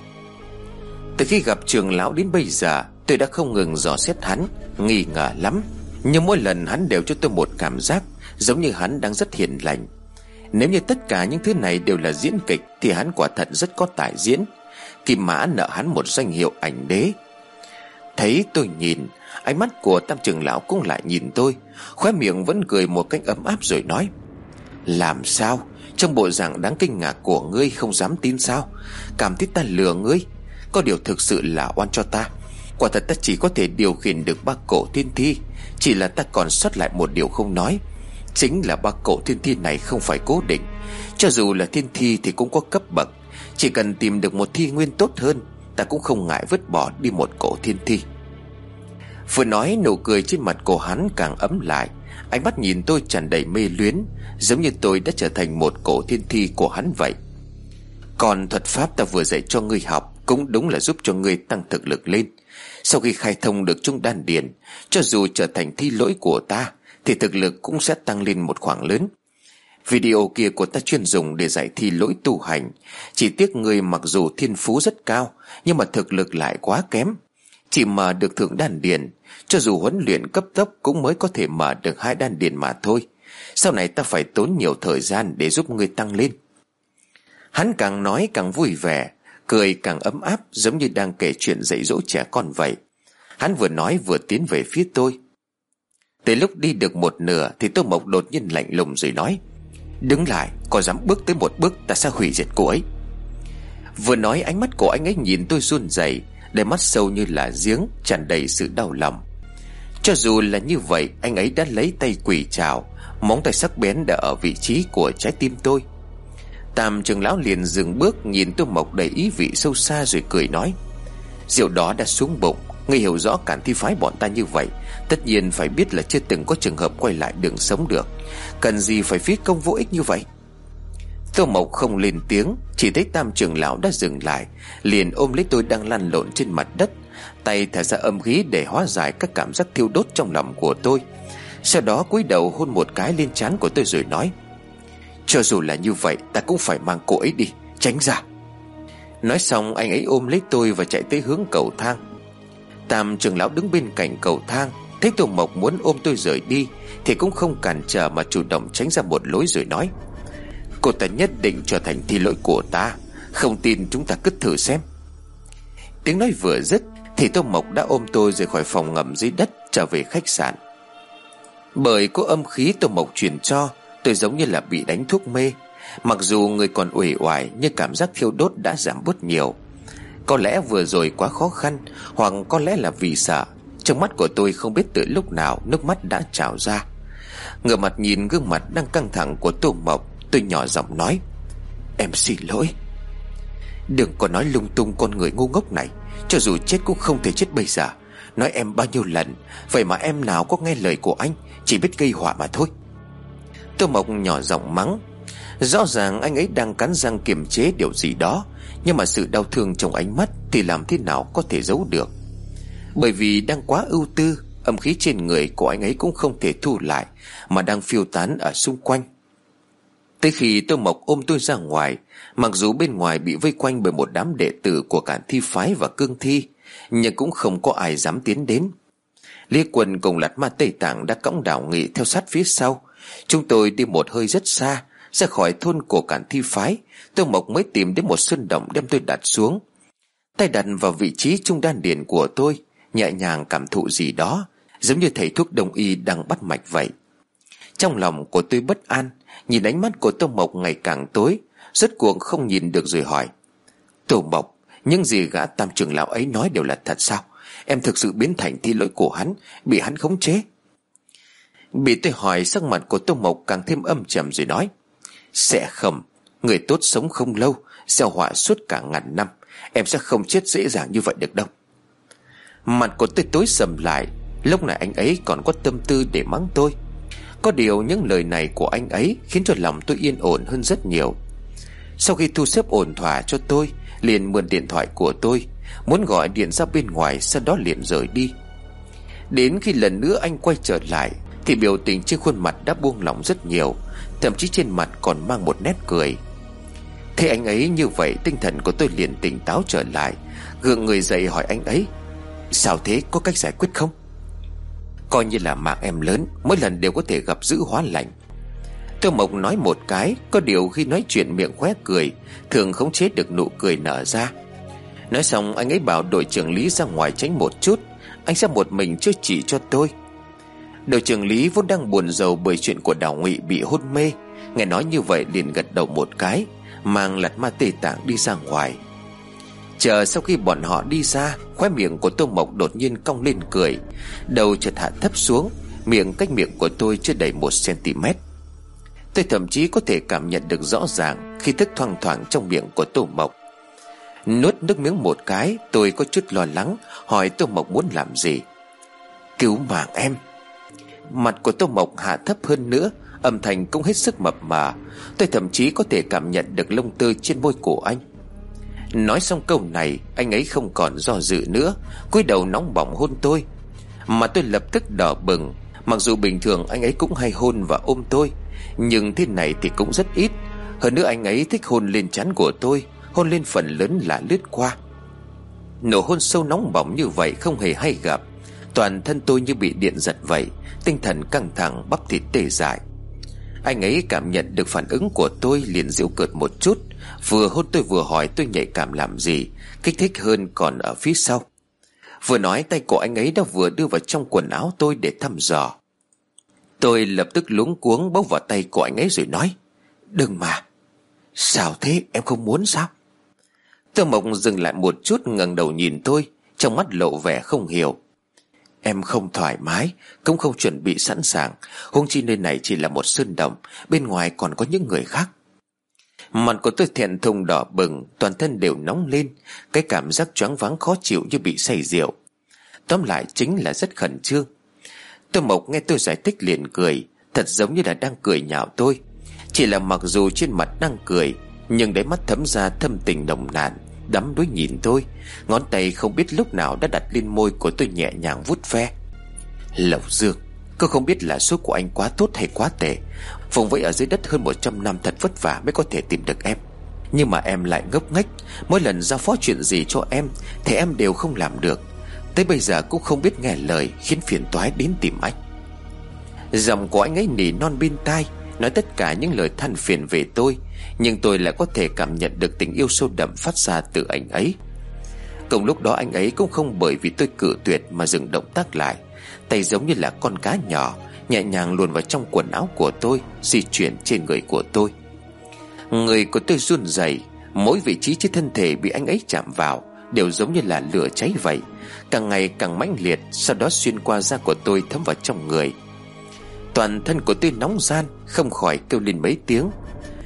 Từ khi gặp trưởng lão đến bây giờ, tôi đã không ngừng dò xét hắn, nghi ngờ lắm. Nhưng mỗi lần hắn đều cho tôi một cảm giác giống như hắn đang rất hiền lành. Nếu như tất cả những thứ này đều là diễn kịch thì hắn quả thật rất có tài diễn. Kim Mã nợ hắn một danh hiệu ảnh đế. Thấy tôi nhìn, ánh mắt của Tam trưởng lão cũng lại nhìn tôi, khóe miệng vẫn cười một cách ấm áp rồi nói: Làm sao? Trong bộ dạng đáng kinh ngạc của ngươi không dám tin sao? Cảm thấy ta lừa ngươi? Có điều thực sự là oan cho ta. Quả thật ta chỉ có thể điều khiển được ba cổ thiên thi. Chỉ là ta còn sót lại một điều không nói, chính là ba cổ thiên thi này không phải cố định. Cho dù là thiên thi thì cũng có cấp bậc. Chỉ cần tìm được một thi nguyên tốt hơn, ta cũng không ngại vứt bỏ đi một cổ thiên thi. Vừa nói, nụ cười trên mặt của hắn càng ấm lại. Ánh mắt nhìn tôi tràn đầy mê luyến, giống như tôi đã trở thành một cổ thiên thi của hắn vậy. Còn thuật pháp ta vừa dạy cho ngươi học cũng đúng là giúp cho ngươi tăng thực lực lên. Sau khi khai thông được trung đan điền, cho dù trở thành thi lỗi của ta thì thực lực cũng sẽ tăng lên một khoảng lớn. Video kia của ta chuyên dùng để dạy thi lỗi tu hành. Chỉ tiếc người mặc dù thiên phú rất cao, nhưng mà thực lực lại quá kém. Chỉ mở được thượng đan điền, cho dù huấn luyện cấp tốc cũng mới có thể mở được hai đan điền mà thôi. Sau này ta phải tốn nhiều thời gian để giúp ngươi tăng lên. Hắn càng nói càng vui vẻ, cười càng ấm áp, giống như đang kể chuyện dạy dỗ trẻ con vậy. Hắn vừa nói vừa tiến về phía tôi. Tới lúc đi được một nửa thì Tô Mộc đột nhiên lạnh lùng rồi nói: Đứng lại, có dám bước tới một bước ta sẽ hủy diệt cô ấy. Vừa nói, ánh mắt của anh ấy nhìn tôi run rẩy, đôi mắt sâu như là giếng, tràn đầy sự đau lòng. Cho dù là như vậy, anh ấy đã lấy tay quỳ chào, móng tay sắc bén đã ở vị trí của trái tim tôi. Tam trưởng lão liền dừng bước, nhìn Tô Mộc đầy ý vị sâu xa rồi cười nói: Rượu đó đã xuống bụng, ngươi hiểu rõ Cản Thi phái bọn ta như vậy, tất nhiên phải biết là chưa từng có trường hợp quay lại đường sống được. Cần gì phải phí công vô ích như vậy? Tô Mộc không lên tiếng, chỉ thấy Tam trưởng lão đã dừng lại, liền ôm lấy tôi đang lăn lộn trên mặt đất, tay thả ra âm khí để hóa giải các cảm giác thiêu đốt trong lòng của tôi. Sau đó cúi đầu hôn một cái lên trán của tôi rồi nói: Cho dù là như vậy, ta cũng phải mang cô ấy đi, tránh ra. Nói xong, anh ấy ôm lấy tôi và chạy tới hướng cầu thang. Tam trưởng lão đứng bên cạnh cầu thang, thấy Tô Mộc muốn ôm tôi rời đi thì cũng không cản trở mà chủ động tránh ra một lối rồi nói: Cô ta nhất định trở thành thi lỗi của ta, không tin chúng ta cứ thử xem. Tiếng nói vừa dứt thì Tô Mộc đã ôm tôi rời khỏi phòng ngầm dưới đất, trở về khách sạn. Bởi có âm khí Tô Mộc truyền cho, tôi giống như là bị đánh thuốc mê. Mặc dù người còn uể oải, nhưng cảm giác thiêu đốt đã giảm bớt nhiều. Có lẽ vừa rồi quá khó khăn, hoặc có lẽ là vì sợ, trong mắt của tôi không biết từ lúc nào nước mắt đã trào ra. Ngửa mặt nhìn gương mặt đang căng thẳng của Tô Mộc, tôi nhỏ giọng nói: Em xin lỗi. Đừng có nói lung tung con người ngu ngốc này. Cho dù chết cũng không thể chết bây giờ. Nói em bao nhiêu lần, vậy mà em nào có nghe lời của anh, chỉ biết gây họa mà thôi. Tô Mộc nhỏ giọng mắng. Rõ ràng anh ấy đang cắn răng kiềm chế điều gì đó, nhưng mà sự đau thương trong ánh mắt thì làm thế nào có thể giấu được. Bởi vì đang quá ưu tư, âm khí trên người của anh ấy cũng không thể thu lại, mà đang phiêu tán ở xung quanh. Tới khi Tô Mộc ôm tôi ra ngoài, mặc dù bên ngoài bị vây quanh bởi một đám đệ tử của cả thi phái và cương thi, nhưng cũng không có ai dám tiến đến. Lý Quân cùng Lạt Ma Tây Tạng đã cõng Đào Nghị theo sát phía sau. Chúng tôi đi một hơi rất xa, ra khỏi thôn của Cản Thi phái. Tô Mộc mới tìm đến một sơn động đem tôi đặt xuống, tay đặt vào vị trí trung đan điền của tôi, nhẹ nhàng cảm thụ gì đó, giống như thầy thuốc đông y đang bắt mạch vậy. Trong lòng của tôi bất an, nhìn ánh mắt của Tô Mộc ngày càng tối, rốt cuộc không nhìn được rồi hỏi: Tô Mộc, những gì gã Tam trưởng lão ấy nói đều là thật sao? Em thực sự biến thành thi lỗi của hắn, bị hắn khống chế? Bị tôi hỏi, sắc mặt của Tô Mộc càng thêm âm trầm rồi nói: Sẽ không, người tốt sống không lâu, gieo họa suốt cả ngàn năm. Em sẽ không chết dễ dàng như vậy được đâu. Mặt của tôi tối sầm lại. Lúc này anh ấy còn có tâm tư để mắng tôi. Có điều những lời này của anh ấy khiến cho lòng tôi yên ổn hơn rất nhiều. Sau khi thu xếp ổn thỏa cho tôi, liền mượn điện thoại của tôi, muốn gọi điện ra bên ngoài, sau đó liền rời đi. Đến khi lần nữa anh quay trở lại thì biểu tình trên khuôn mặt đã buông lỏng rất nhiều, thậm chí trên mặt còn mang một nét cười. Thế anh ấy như vậy, tinh thần của tôi liền tỉnh táo trở lại, gượng người dậy hỏi anh ấy: Sao thế, có cách giải quyết không? Coi như là mạng em lớn, mỗi lần đều có thể gặp dữ hóa lành. Tô Mộc nói một cái, có điều khi nói chuyện miệng khóe cười, thường khống chế được nụ cười nở ra. Nói xong anh ấy bảo đội trưởng Lý ra ngoài tránh một chút, anh sẽ một mình chữa trị cho tôi. Đội trưởng Lý vốn đang buồn rầu bởi chuyện của Đào Ngụy bị hôn mê, nghe nói như vậy liền gật đầu một cái, mang Lạt Ma Tây Tạng đi ra ngoài. Chờ sau khi bọn họ đi ra, khóe miệng của Tô Mộc đột nhiên cong lên cười, đầu chợt hạ thấp xuống, miệng cách miệng của tôi chưa đầy một cm. Tôi thậm chí có thể cảm nhận được rõ ràng khi thức thoang thoảng trong miệng của Tô Mộc. Nuốt nước miếng một cái, tôi có chút lo lắng hỏi Tô Mộc muốn làm gì. Cứu mạng em. Mặt của Tô Mộc hạ thấp hơn nữa, âm thanh cũng hết sức mập mờ. Tôi thậm chí có thể cảm nhận được lông tơ trên môi của anh. Nói xong câu này, anh ấy không còn do dự nữa, cúi đầu nóng bỏng hôn tôi. Mà tôi lập tức đỏ bừng. Mặc dù bình thường anh ấy cũng hay hôn và ôm tôi, nhưng thế này thì cũng rất ít. Hơn nữa anh ấy thích hôn lên trán của tôi, hôn lên phần lớn là lướt qua. Nụ hôn sâu nóng bỏng như vậy không hề hay gặp. Toàn thân tôi như bị điện giật vậy, tinh thần căng thẳng, bắp thịt tê dại. Anh ấy cảm nhận được phản ứng của tôi, liền giễu cợt một chút, vừa hôn tôi vừa hỏi tôi nhạy cảm làm gì, kích thích hơn còn ở phía sau. Vừa nói, tay của anh ấy đã vừa đưa vào trong quần áo tôi để thăm dò. Tôi lập tức luống cuống bấu vào tay của anh ấy rồi nói: Đừng mà. Sao thế, em không muốn sao? Tô Mộc dừng lại một chút, ngẩng đầu nhìn tôi, trong mắt lộ vẻ không hiểu. Em không thoải mái, cũng không chuẩn bị sẵn sàng, huống chi nơi này chỉ là một sơn động, bên ngoài còn có những người khác. Mặt của tôi thẹn thùng đỏ bừng, toàn thân đều nóng lên, cái cảm giác choáng váng khó chịu như bị say rượu. Tóm lại chính là rất khẩn trương. Tô Mộc nghe tôi giải thích liền cười, thật giống như là đang cười nhạo tôi. Chỉ là mặc dù trên mặt đang cười, nhưng đáy mắt thấm ra thâm tình nồng nàn, đắm đuối nhìn tôi. Ngón tay không biết lúc nào đã đặt lên môi của tôi, nhẹ nhàng vuốt ve. Lộc Dương, cô không biết là số của anh quá tốt hay quá tệ. Vùng vẫy ở dưới đất hơn một trăm năm thật vất vả mới có thể tìm được em, nhưng mà em lại ngốc nghếch. Mỗi lần giao phó chuyện gì cho em thì em đều không làm được, tới bây giờ cũng không biết nghe lời, khiến phiền toái đến tìm anh. Giọng của anh ấy nỉ non bên tai, nói tất cả những lời than phiền về tôi, nhưng tôi lại có thể cảm nhận được tình yêu sâu đậm phát ra từ anh ấy. Cùng lúc đó anh ấy cũng không bởi vì tôi cự tuyệt mà dừng động tác lại, tay giống như là con cá nhỏ nhẹ nhàng luồn vào trong quần áo của tôi, di chuyển trên người của tôi. Người của tôi run rẩy, mỗi vị trí trên thân thể bị anh ấy chạm vào đều giống như là lửa cháy vậy, càng ngày càng mãnh liệt, sau đó xuyên qua da của tôi thấm vào trong người. Toàn thân của tôi nóng ran, không khỏi kêu lên mấy tiếng.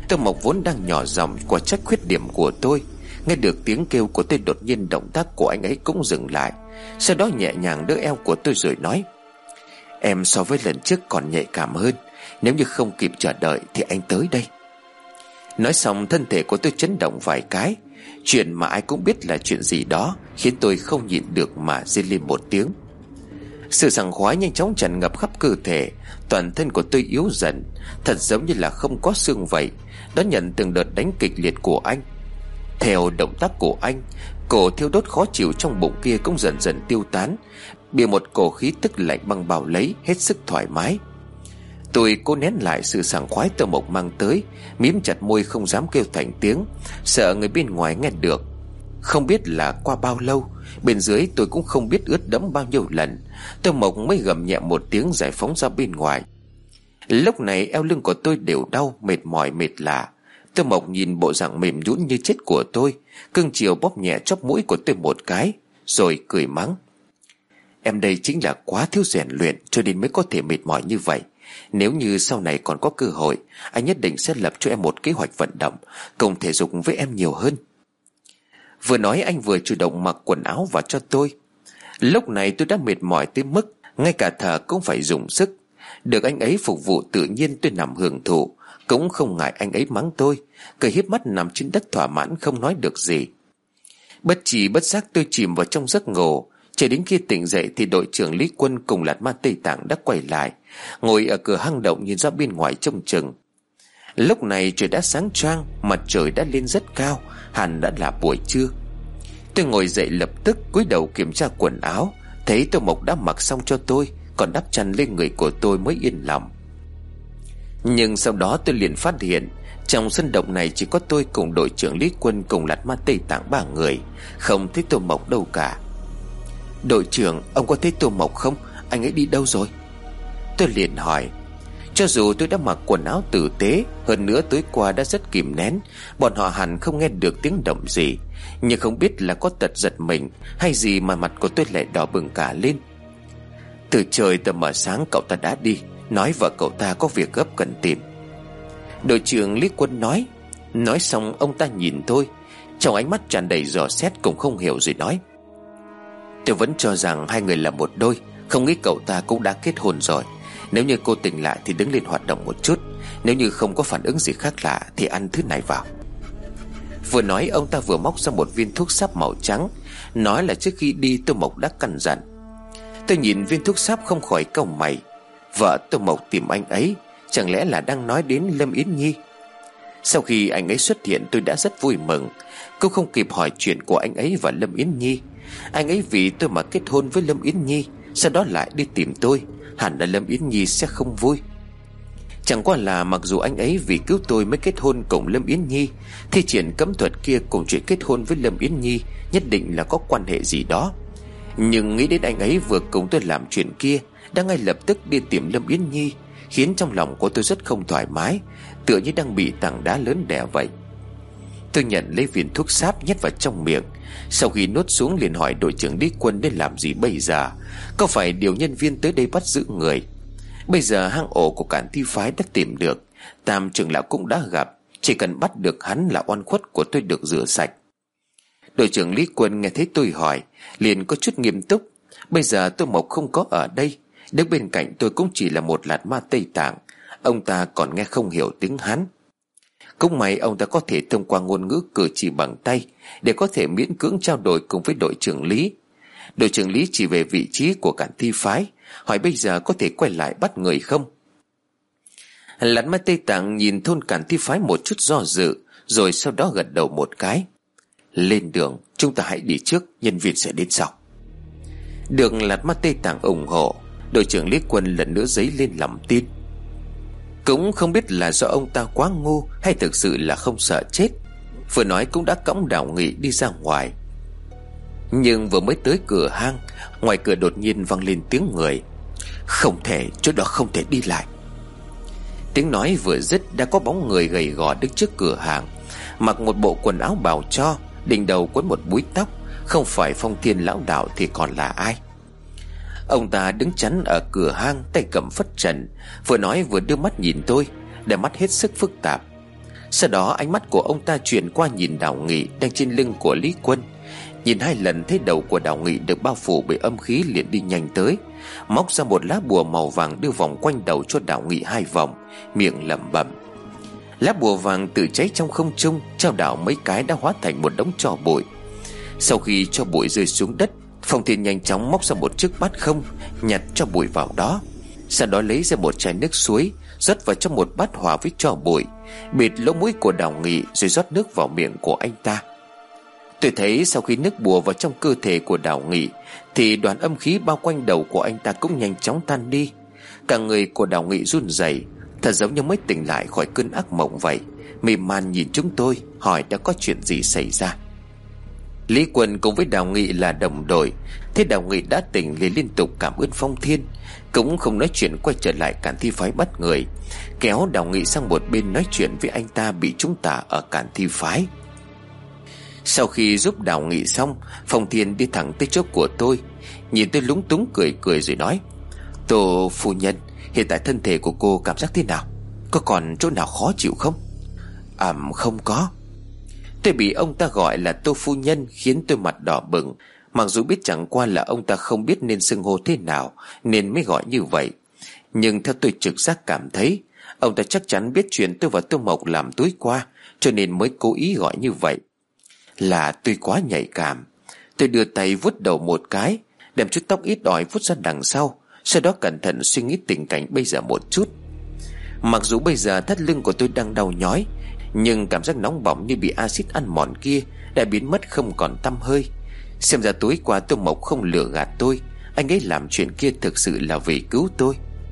Tô Mộc vốn đang nhỏ giọng quả trách khuyết điểm của tôi, nghe được tiếng kêu của tôi, đột nhiên động tác của anh ấy cũng dừng lại. Sau đó nhẹ nhàng đỡ eo của tôi rồi nói: Em so với lần trước còn nhạy cảm hơn, nếu như không kịp chờ đợi thì anh tới đây. Nói xong thân thể của tôi chấn động vài cái. Chuyện mà ai cũng biết là chuyện gì đó khiến tôi không nhịn được mà rên lên một tiếng. Sự sảng khoái nhanh chóng tràn ngập khắp cơ thể. Toàn thân của tôi yếu dần, thật giống như là không có xương vậy, đón nhận từng đợt đánh kịch liệt của anh. Theo động tác của anh, cổ thiêu đốt khó chịu trong bụng kia cũng dần dần tiêu tán, bị một cổ khí tức lạnh băng bao lấy, hết sức thoải mái. Tôi cố nén lại sự sảng khoái Tô Mộc mang tới, mím chặt môi không dám kêu thành tiếng, sợ người bên ngoài nghe được. Không biết là qua bao lâu, bên dưới tôi cũng không biết ướt đẫm bao nhiêu lần, Tô Mộc mới gầm nhẹ một tiếng giải phóng ra bên ngoài. Lúc này eo lưng của tôi đều đau, mệt mỏi mệt lạ. Tô Mộc nhìn bộ dạng mềm nhũn như chết của tôi, cưng chiều bóp nhẹ chóp mũi của tôi một cái, rồi cười mắng: Em đây chính là quá thiếu rèn luyện cho nên mới có thể mệt mỏi như vậy. Nếu như sau này còn có cơ hội, anh nhất định sẽ lập cho em một kế hoạch vận động, cùng thể dục với em nhiều hơn. Vừa nói anh vừa chủ động mặc quần áo vào cho tôi. Lúc này tôi đã mệt mỏi tới mức ngay cả thở cũng phải dùng sức. Được anh ấy phục vụ tự nhiên tôi nằm hưởng thụ, cũng không ngại anh ấy mắng tôi, cười híp mắt nằm trên đất thỏa mãn không nói được gì. Bất trí bất giác tôi chìm vào trong giấc ngủ. Chỉ đến khi tỉnh dậy thì đội trưởng Lý Quân cùng Lạt Ma Tây Tạng đã quay lại, ngồi ở cửa hang động nhìn ra bên ngoài trông chừng. Lúc này trời đã sáng choang, mặt trời đã lên rất cao, hẳn đã là buổi trưa. Tôi ngồi dậy lập tức cúi đầu kiểm tra quần áo, thấy Tô Mộc đã mặc xong cho tôi, còn đắp chăn lên người của tôi mới yên lòng. Nhưng sau đó tôi liền phát hiện trong sân động này chỉ có tôi cùng đội trưởng Lý Quân cùng Lạt Ma Tây Tạng ba người, không thấy Tô Mộc đâu cả. Đội trưởng, ông có thấy Tô Mộc không? Anh ấy đi đâu rồi? Tôi liền hỏi. Cho dù tôi đã mặc quần áo tử tế, hơn nữa tối qua đã rất kìm nén, bọn họ hẳn không nghe được tiếng động gì, nhưng không biết là có tật giật mình hay gì mà mặt của tôi lại đỏ bừng cả lên. Từ trời tờ mờ sáng cậu ta đã đi, nói vợ cậu ta có việc gấp cần tìm. Đội trưởng Lý Quân nói. Nói xong ông ta nhìn tôi, trong ánh mắt tràn đầy dò xét cũng không hiểu rồi nói: Tôi vẫn cho rằng hai người là một đôi, không nghĩ cậu ta cũng đã kết hôn rồi. Nếu như cô tỉnh lại thì đứng lên hoạt động một chút, nếu như không có phản ứng gì khác lạ thì ăn thứ này vào. Vừa nói ông ta vừa móc ra một viên thuốc sáp màu trắng, nói là trước khi đi Tô Mộc đã căn dặn. Tôi nhìn viên thuốc sáp không khỏi cau mày. Vợ Tô Mộc tìm anh ấy, chẳng lẽ là đang nói đến Lâm Yến Nhi? Sau khi anh ấy xuất hiện tôi đã rất vui mừng. Cô không kịp hỏi chuyện của anh ấy và Lâm Yến Nhi. Anh ấy vì tôi mà kết hôn với Lâm Yến Nhi, sau đó lại đi tìm tôi, hẳn là Lâm Yến Nhi sẽ không vui. Chẳng qua là mặc dù anh ấy vì cứu tôi mới kết hôn cùng Lâm Yến Nhi, thì triển cấm thuật kia cùng chuyện kết hôn với Lâm Yến Nhi nhất định là có quan hệ gì đó. Nhưng nghĩ đến anh ấy vừa cùng tôi làm chuyện kia, đang ngay lập tức đi tìm Lâm Yến Nhi, khiến trong lòng của tôi rất không thoải mái, tựa như đang bị tảng đá lớn đè vậy. Tôi nhận lấy viên thuốc sáp nhét vào trong miệng. Sau khi nuốt xuống liền hỏi đội trưởng Lý Quân nên làm gì bây giờ. Có phải điều nhân viên tới đây bắt giữ người? Bây giờ hang ổ của Cản Thi Phái đã tìm được, Tam trưởng lão cũng đã gặp, chỉ cần bắt được hắn là oan khuất của tôi được rửa sạch. Đội trưởng Lý Quân nghe thấy tôi hỏi liền có chút nghiêm túc. Bây giờ Tô Mộc không có ở đây, đứng bên cạnh tôi cũng chỉ là một Lạt Ma Tây Tạng. Ông ta còn nghe không hiểu tiếng Hán. Cũng may ông ta có thể thông qua ngôn ngữ cử chỉ bằng tay để có thể miễn cưỡng trao đổi cùng với đội trưởng Lý. Đội trưởng Lý chỉ về vị trí của Cản Thi Phái, hỏi bây giờ có thể quay lại bắt người không. Lạt Ma Tây Tạng nhìn thôn Cản Thi Phái một chút do dự, rồi sau đó gật đầu một cái. Lên đường, chúng ta hãy đi trước, nhân viên sẽ đến sau. Được Lạt Ma Tây Tạng ủng hộ, đội trưởng Lý Quân lần nữa dấy lên lòng tin. Cũng không biết là do ông ta quá ngu hay thực sự là không sợ chết, vừa nói cũng đã cõng Đào Nghị đi ra ngoài. Nhưng vừa mới tới cửa hang, ngoài cửa đột nhiên vang lên tiếng người. Không thể, chỗ đó không thể đi lại. Tiếng nói vừa dứt đã có bóng người gầy gò đứng trước cửa hàng, mặc một bộ quần áo bào cho, đỉnh đầu quấn một búi tóc. Không phải Phong Thiên lão đạo thì còn là ai? Ông ta đứng chắn ở cửa hang, tay cầm phất trần, vừa nói vừa đưa mắt nhìn tôi, đôi mắt hết sức phức tạp. Sau đó ánh mắt của ông ta chuyển qua nhìn Đào Nghị đang trên lưng của Lý Quân. Nhìn hai lần thấy đầu của Đào Nghị được bao phủ bởi âm khí, liền đi nhanh tới, móc ra một lá bùa màu vàng đưa vòng quanh đầu cho Đào Nghị hai vòng, miệng lẩm bẩm. Lá bùa vàng tự cháy trong không trung, trao đảo mấy cái đã hóa thành một đống tro bụi. Sau khi cho bụi rơi xuống đất, Phong Thiên nhanh chóng móc ra một chiếc bát không, nhặt cho bụi vào đó. Sau đó lấy ra một chai nước suối, rót vào trong một bát hòa với tro bụi, bịt lỗ mũi của Đào Nghị rồi rót nước vào miệng của anh ta. Tôi thấy sau khi nước bùa vào trong cơ thể của Đào Nghị thì đoàn âm khí bao quanh đầu của anh ta cũng nhanh chóng tan đi. Cả người của Đào Nghị run rẩy, thật giống như mới tỉnh lại khỏi cơn ác mộng vậy, mỉm man nhìn chúng tôi hỏi đã có chuyện gì xảy ra. Lý Quân cùng với Đào Nghị là đồng đội, thế Đào Nghị đã tỉnh liền liên tục cảm ơn Phong Thiên, cũng không nói chuyện quay trở lại Càn Thi Phái bắt người, kéo Đào Nghị sang một bên nói chuyện với anh ta bị trúng tà ở Càn Thi Phái. Sau khi giúp Đào Nghị xong, Phong Thiên đi thẳng tới chỗ của tôi, nhìn tôi lúng túng cười cười rồi nói: "Tô phu nhân, hiện tại thân thể của cô cảm giác thế nào? Có còn chỗ nào khó chịu không?" À không có. Tôi bị ông ta gọi là Tô phu nhân khiến tôi mặt đỏ bừng, mặc dù biết chẳng qua là ông ta không biết nên xưng hô thế nào nên mới gọi như vậy. Nhưng theo tôi trực giác cảm thấy, ông ta chắc chắn biết chuyện tôi và Tô Mộc làm tối qua, cho nên mới cố ý gọi như vậy. Là tôi quá nhạy cảm. Tôi đưa tay vuốt đầu một cái, đem chút tóc ít ỏi vuốt ra đằng sau, sau đó cẩn thận suy nghĩ tình cảnh bây giờ một chút. Mặc dù bây giờ thắt lưng của tôi đang đau nhói, nhưng cảm giác nóng bỏng như bị axit ăn mòn kia đã biến mất không còn tăm hơi. Xem ra tối qua Tô Mộc không lừa gạt tôi, anh ấy làm chuyện kia thực sự là vì cứu tôi.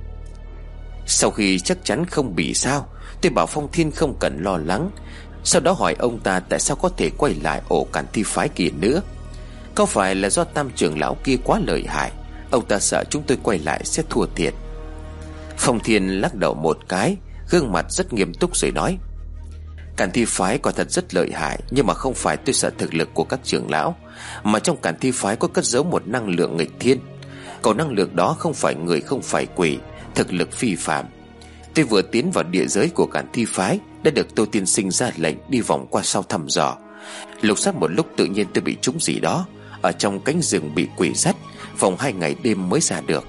Sau khi chắc chắn không bị sao, tôi bảo Phong Thiên không cần lo lắng, sau đó hỏi ông ta tại sao có thể quay lại ổ Càn Thi Phái kia nữa. Có phải là do Tam trưởng lão kia quá lợi hại, ông ta sợ chúng tôi quay lại sẽ thua thiệt? Phong Thiên lắc đầu một cái, gương mặt rất nghiêm túc rồi nói: Càn Thi Phái quả thật rất lợi hại, nhưng mà không phải tôi sợ thực lực của các trưởng lão, mà trong Càn Thi Phái có cất giấu một năng lượng nghịch thiên. Còn năng lượng đó không phải người không phải quỷ, thực lực phi phàm. Tôi vừa tiến vào địa giới của Càn Thi Phái đã được Tô tiên sinh ra lệnh đi vòng qua sau thăm dò. Lục soát một lúc tự nhiên tôi bị trúng gì đó ở trong cánh rừng, bị quỷ dắt, vòng hai ngày đêm mới ra được.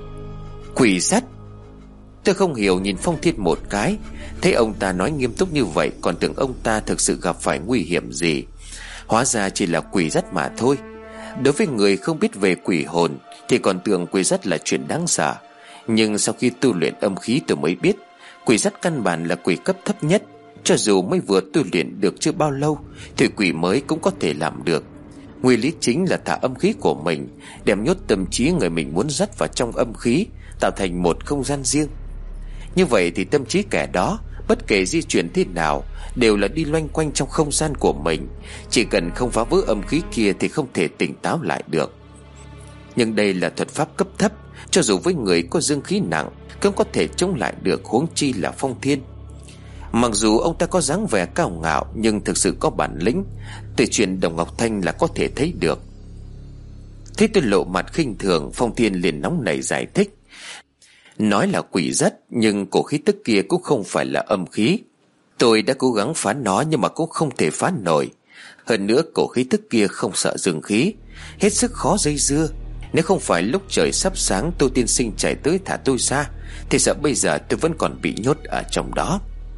Quỷ dắt? Tôi không hiểu nhìn Phong Thiên một cái, thấy ông ta nói nghiêm túc như vậy còn tưởng ông ta thực sự gặp phải nguy hiểm gì. Hóa ra chỉ là quỷ dắt mà thôi. Đối với người không biết về quỷ hồn thì còn tưởng quỷ dắt là chuyện đáng sợ, nhưng sau khi tu luyện âm khí tôi mới biết quỷ dắt căn bản là quỷ cấp thấp nhất. Cho dù mới vừa tu luyện được chưa bao lâu thì quỷ mới cũng có thể làm được. Nguyên lý chính là thả âm khí của mình, đem nhốt tâm trí người mình muốn dắt vào trong âm khí, tạo thành một không gian riêng. Như vậy thì tâm trí kẻ đó bất kể di chuyển thế nào đều là đi loanh quanh trong không gian của mình. Chỉ cần không phá vỡ âm khí kia thì không thể tỉnh táo lại được. Nhưng đây là thuật pháp cấp thấp, cho dù với người có dương khí nặng cũng có thể chống lại được, huống chi là Phong Thiên. Mặc dù ông ta có dáng vẻ cao ngạo, nhưng thực sự có bản lĩnh. Từ chuyện Đồng Ngọc Thanh là có thể thấy được. Thế tôi lộ mặt khinh thường, Phong Thiên liền nóng nảy giải thích, nói là quỷ dắt, nhưng cổ khí tức kia cũng không phải là âm khí. Tôi đã cố gắng phá nó nhưng mà cũng không thể phá nổi. Hơn nữa cổ khí tức kia không sợ dương khí, hết sức khó dây dưa. Nếu không phải lúc trời sắp sáng Tô tiên sinh chạy tới thả tôi ra thì sợ bây giờ tôi vẫn còn bị nhốt ở trong đó.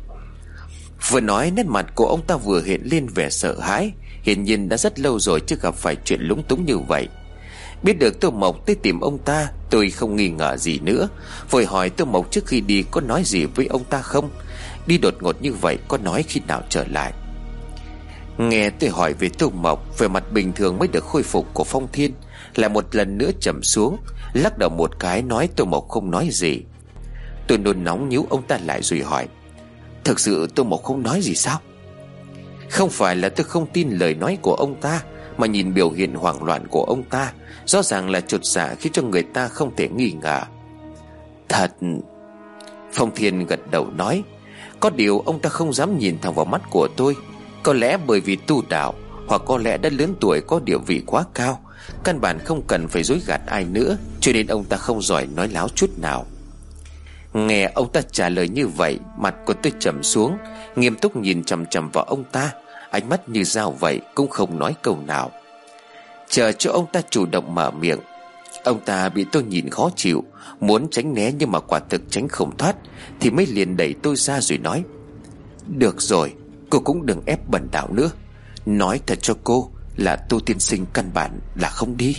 Vừa nói nét mặt của ông ta vừa hiện lên vẻ sợ hãi. Hiển nhiên đã rất lâu rồi chưa gặp phải chuyện lúng túng như vậy. Biết được Tô Mộc tới tìm ông ta, tôi không nghi ngờ gì nữa, vội hỏi Tô Mộc trước khi đi có nói gì với ông ta không. Đi đột ngột như vậy có nói khi nào trở lại. Nghe tôi hỏi về Tô Mộc, về mặt bình thường mới được khôi phục của Phong Thiên lại một lần nữa trầm xuống, lắc đầu một cái nói Tô Mộc không nói gì. Tôi nôn nóng nhíu ông ta lại rồi hỏi, thực sự Tô Mộc không nói gì sao? Không phải là tôi không tin lời nói của ông ta, mà nhìn biểu hiện hoảng loạn của ông ta rõ ràng là chột dạ khiến cho người ta không thể nghi ngờ. Thật. Phong Thiên gật đầu nói, có điều ông ta không dám nhìn thẳng vào mắt của tôi. Có lẽ bởi vì tu đạo, hoặc có lẽ đã lớn tuổi có địa vị quá cao, căn bản không cần phải dối gạt ai nữa, cho nên ông ta không giỏi nói láo chút nào. Nghe ông ta trả lời như vậy, mặt của tôi trầm xuống, nghiêm túc nhìn chằm chằm vào ông ta, ánh mắt như dao vậy, cũng không nói câu nào. Chờ cho ông ta chủ động mở miệng. Ông ta bị tôi nhìn khó chịu, muốn tránh né nhưng mà quả thực tránh không thoát, thì mới liền đẩy tôi ra rồi nói: Được rồi, cô cũng đừng ép bần đạo nữa. Nói thật cho cô là Tô tiên sinh căn bản là không đi.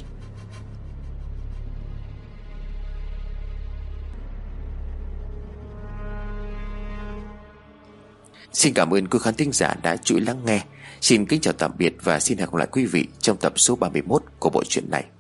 Xin cảm ơn quý khán thính giả đã chú ý lắng nghe. Xin kính chào tạm biệt và xin hẹn gặp lại quý vị trong tập số ba mươi mốt của bộ truyện này.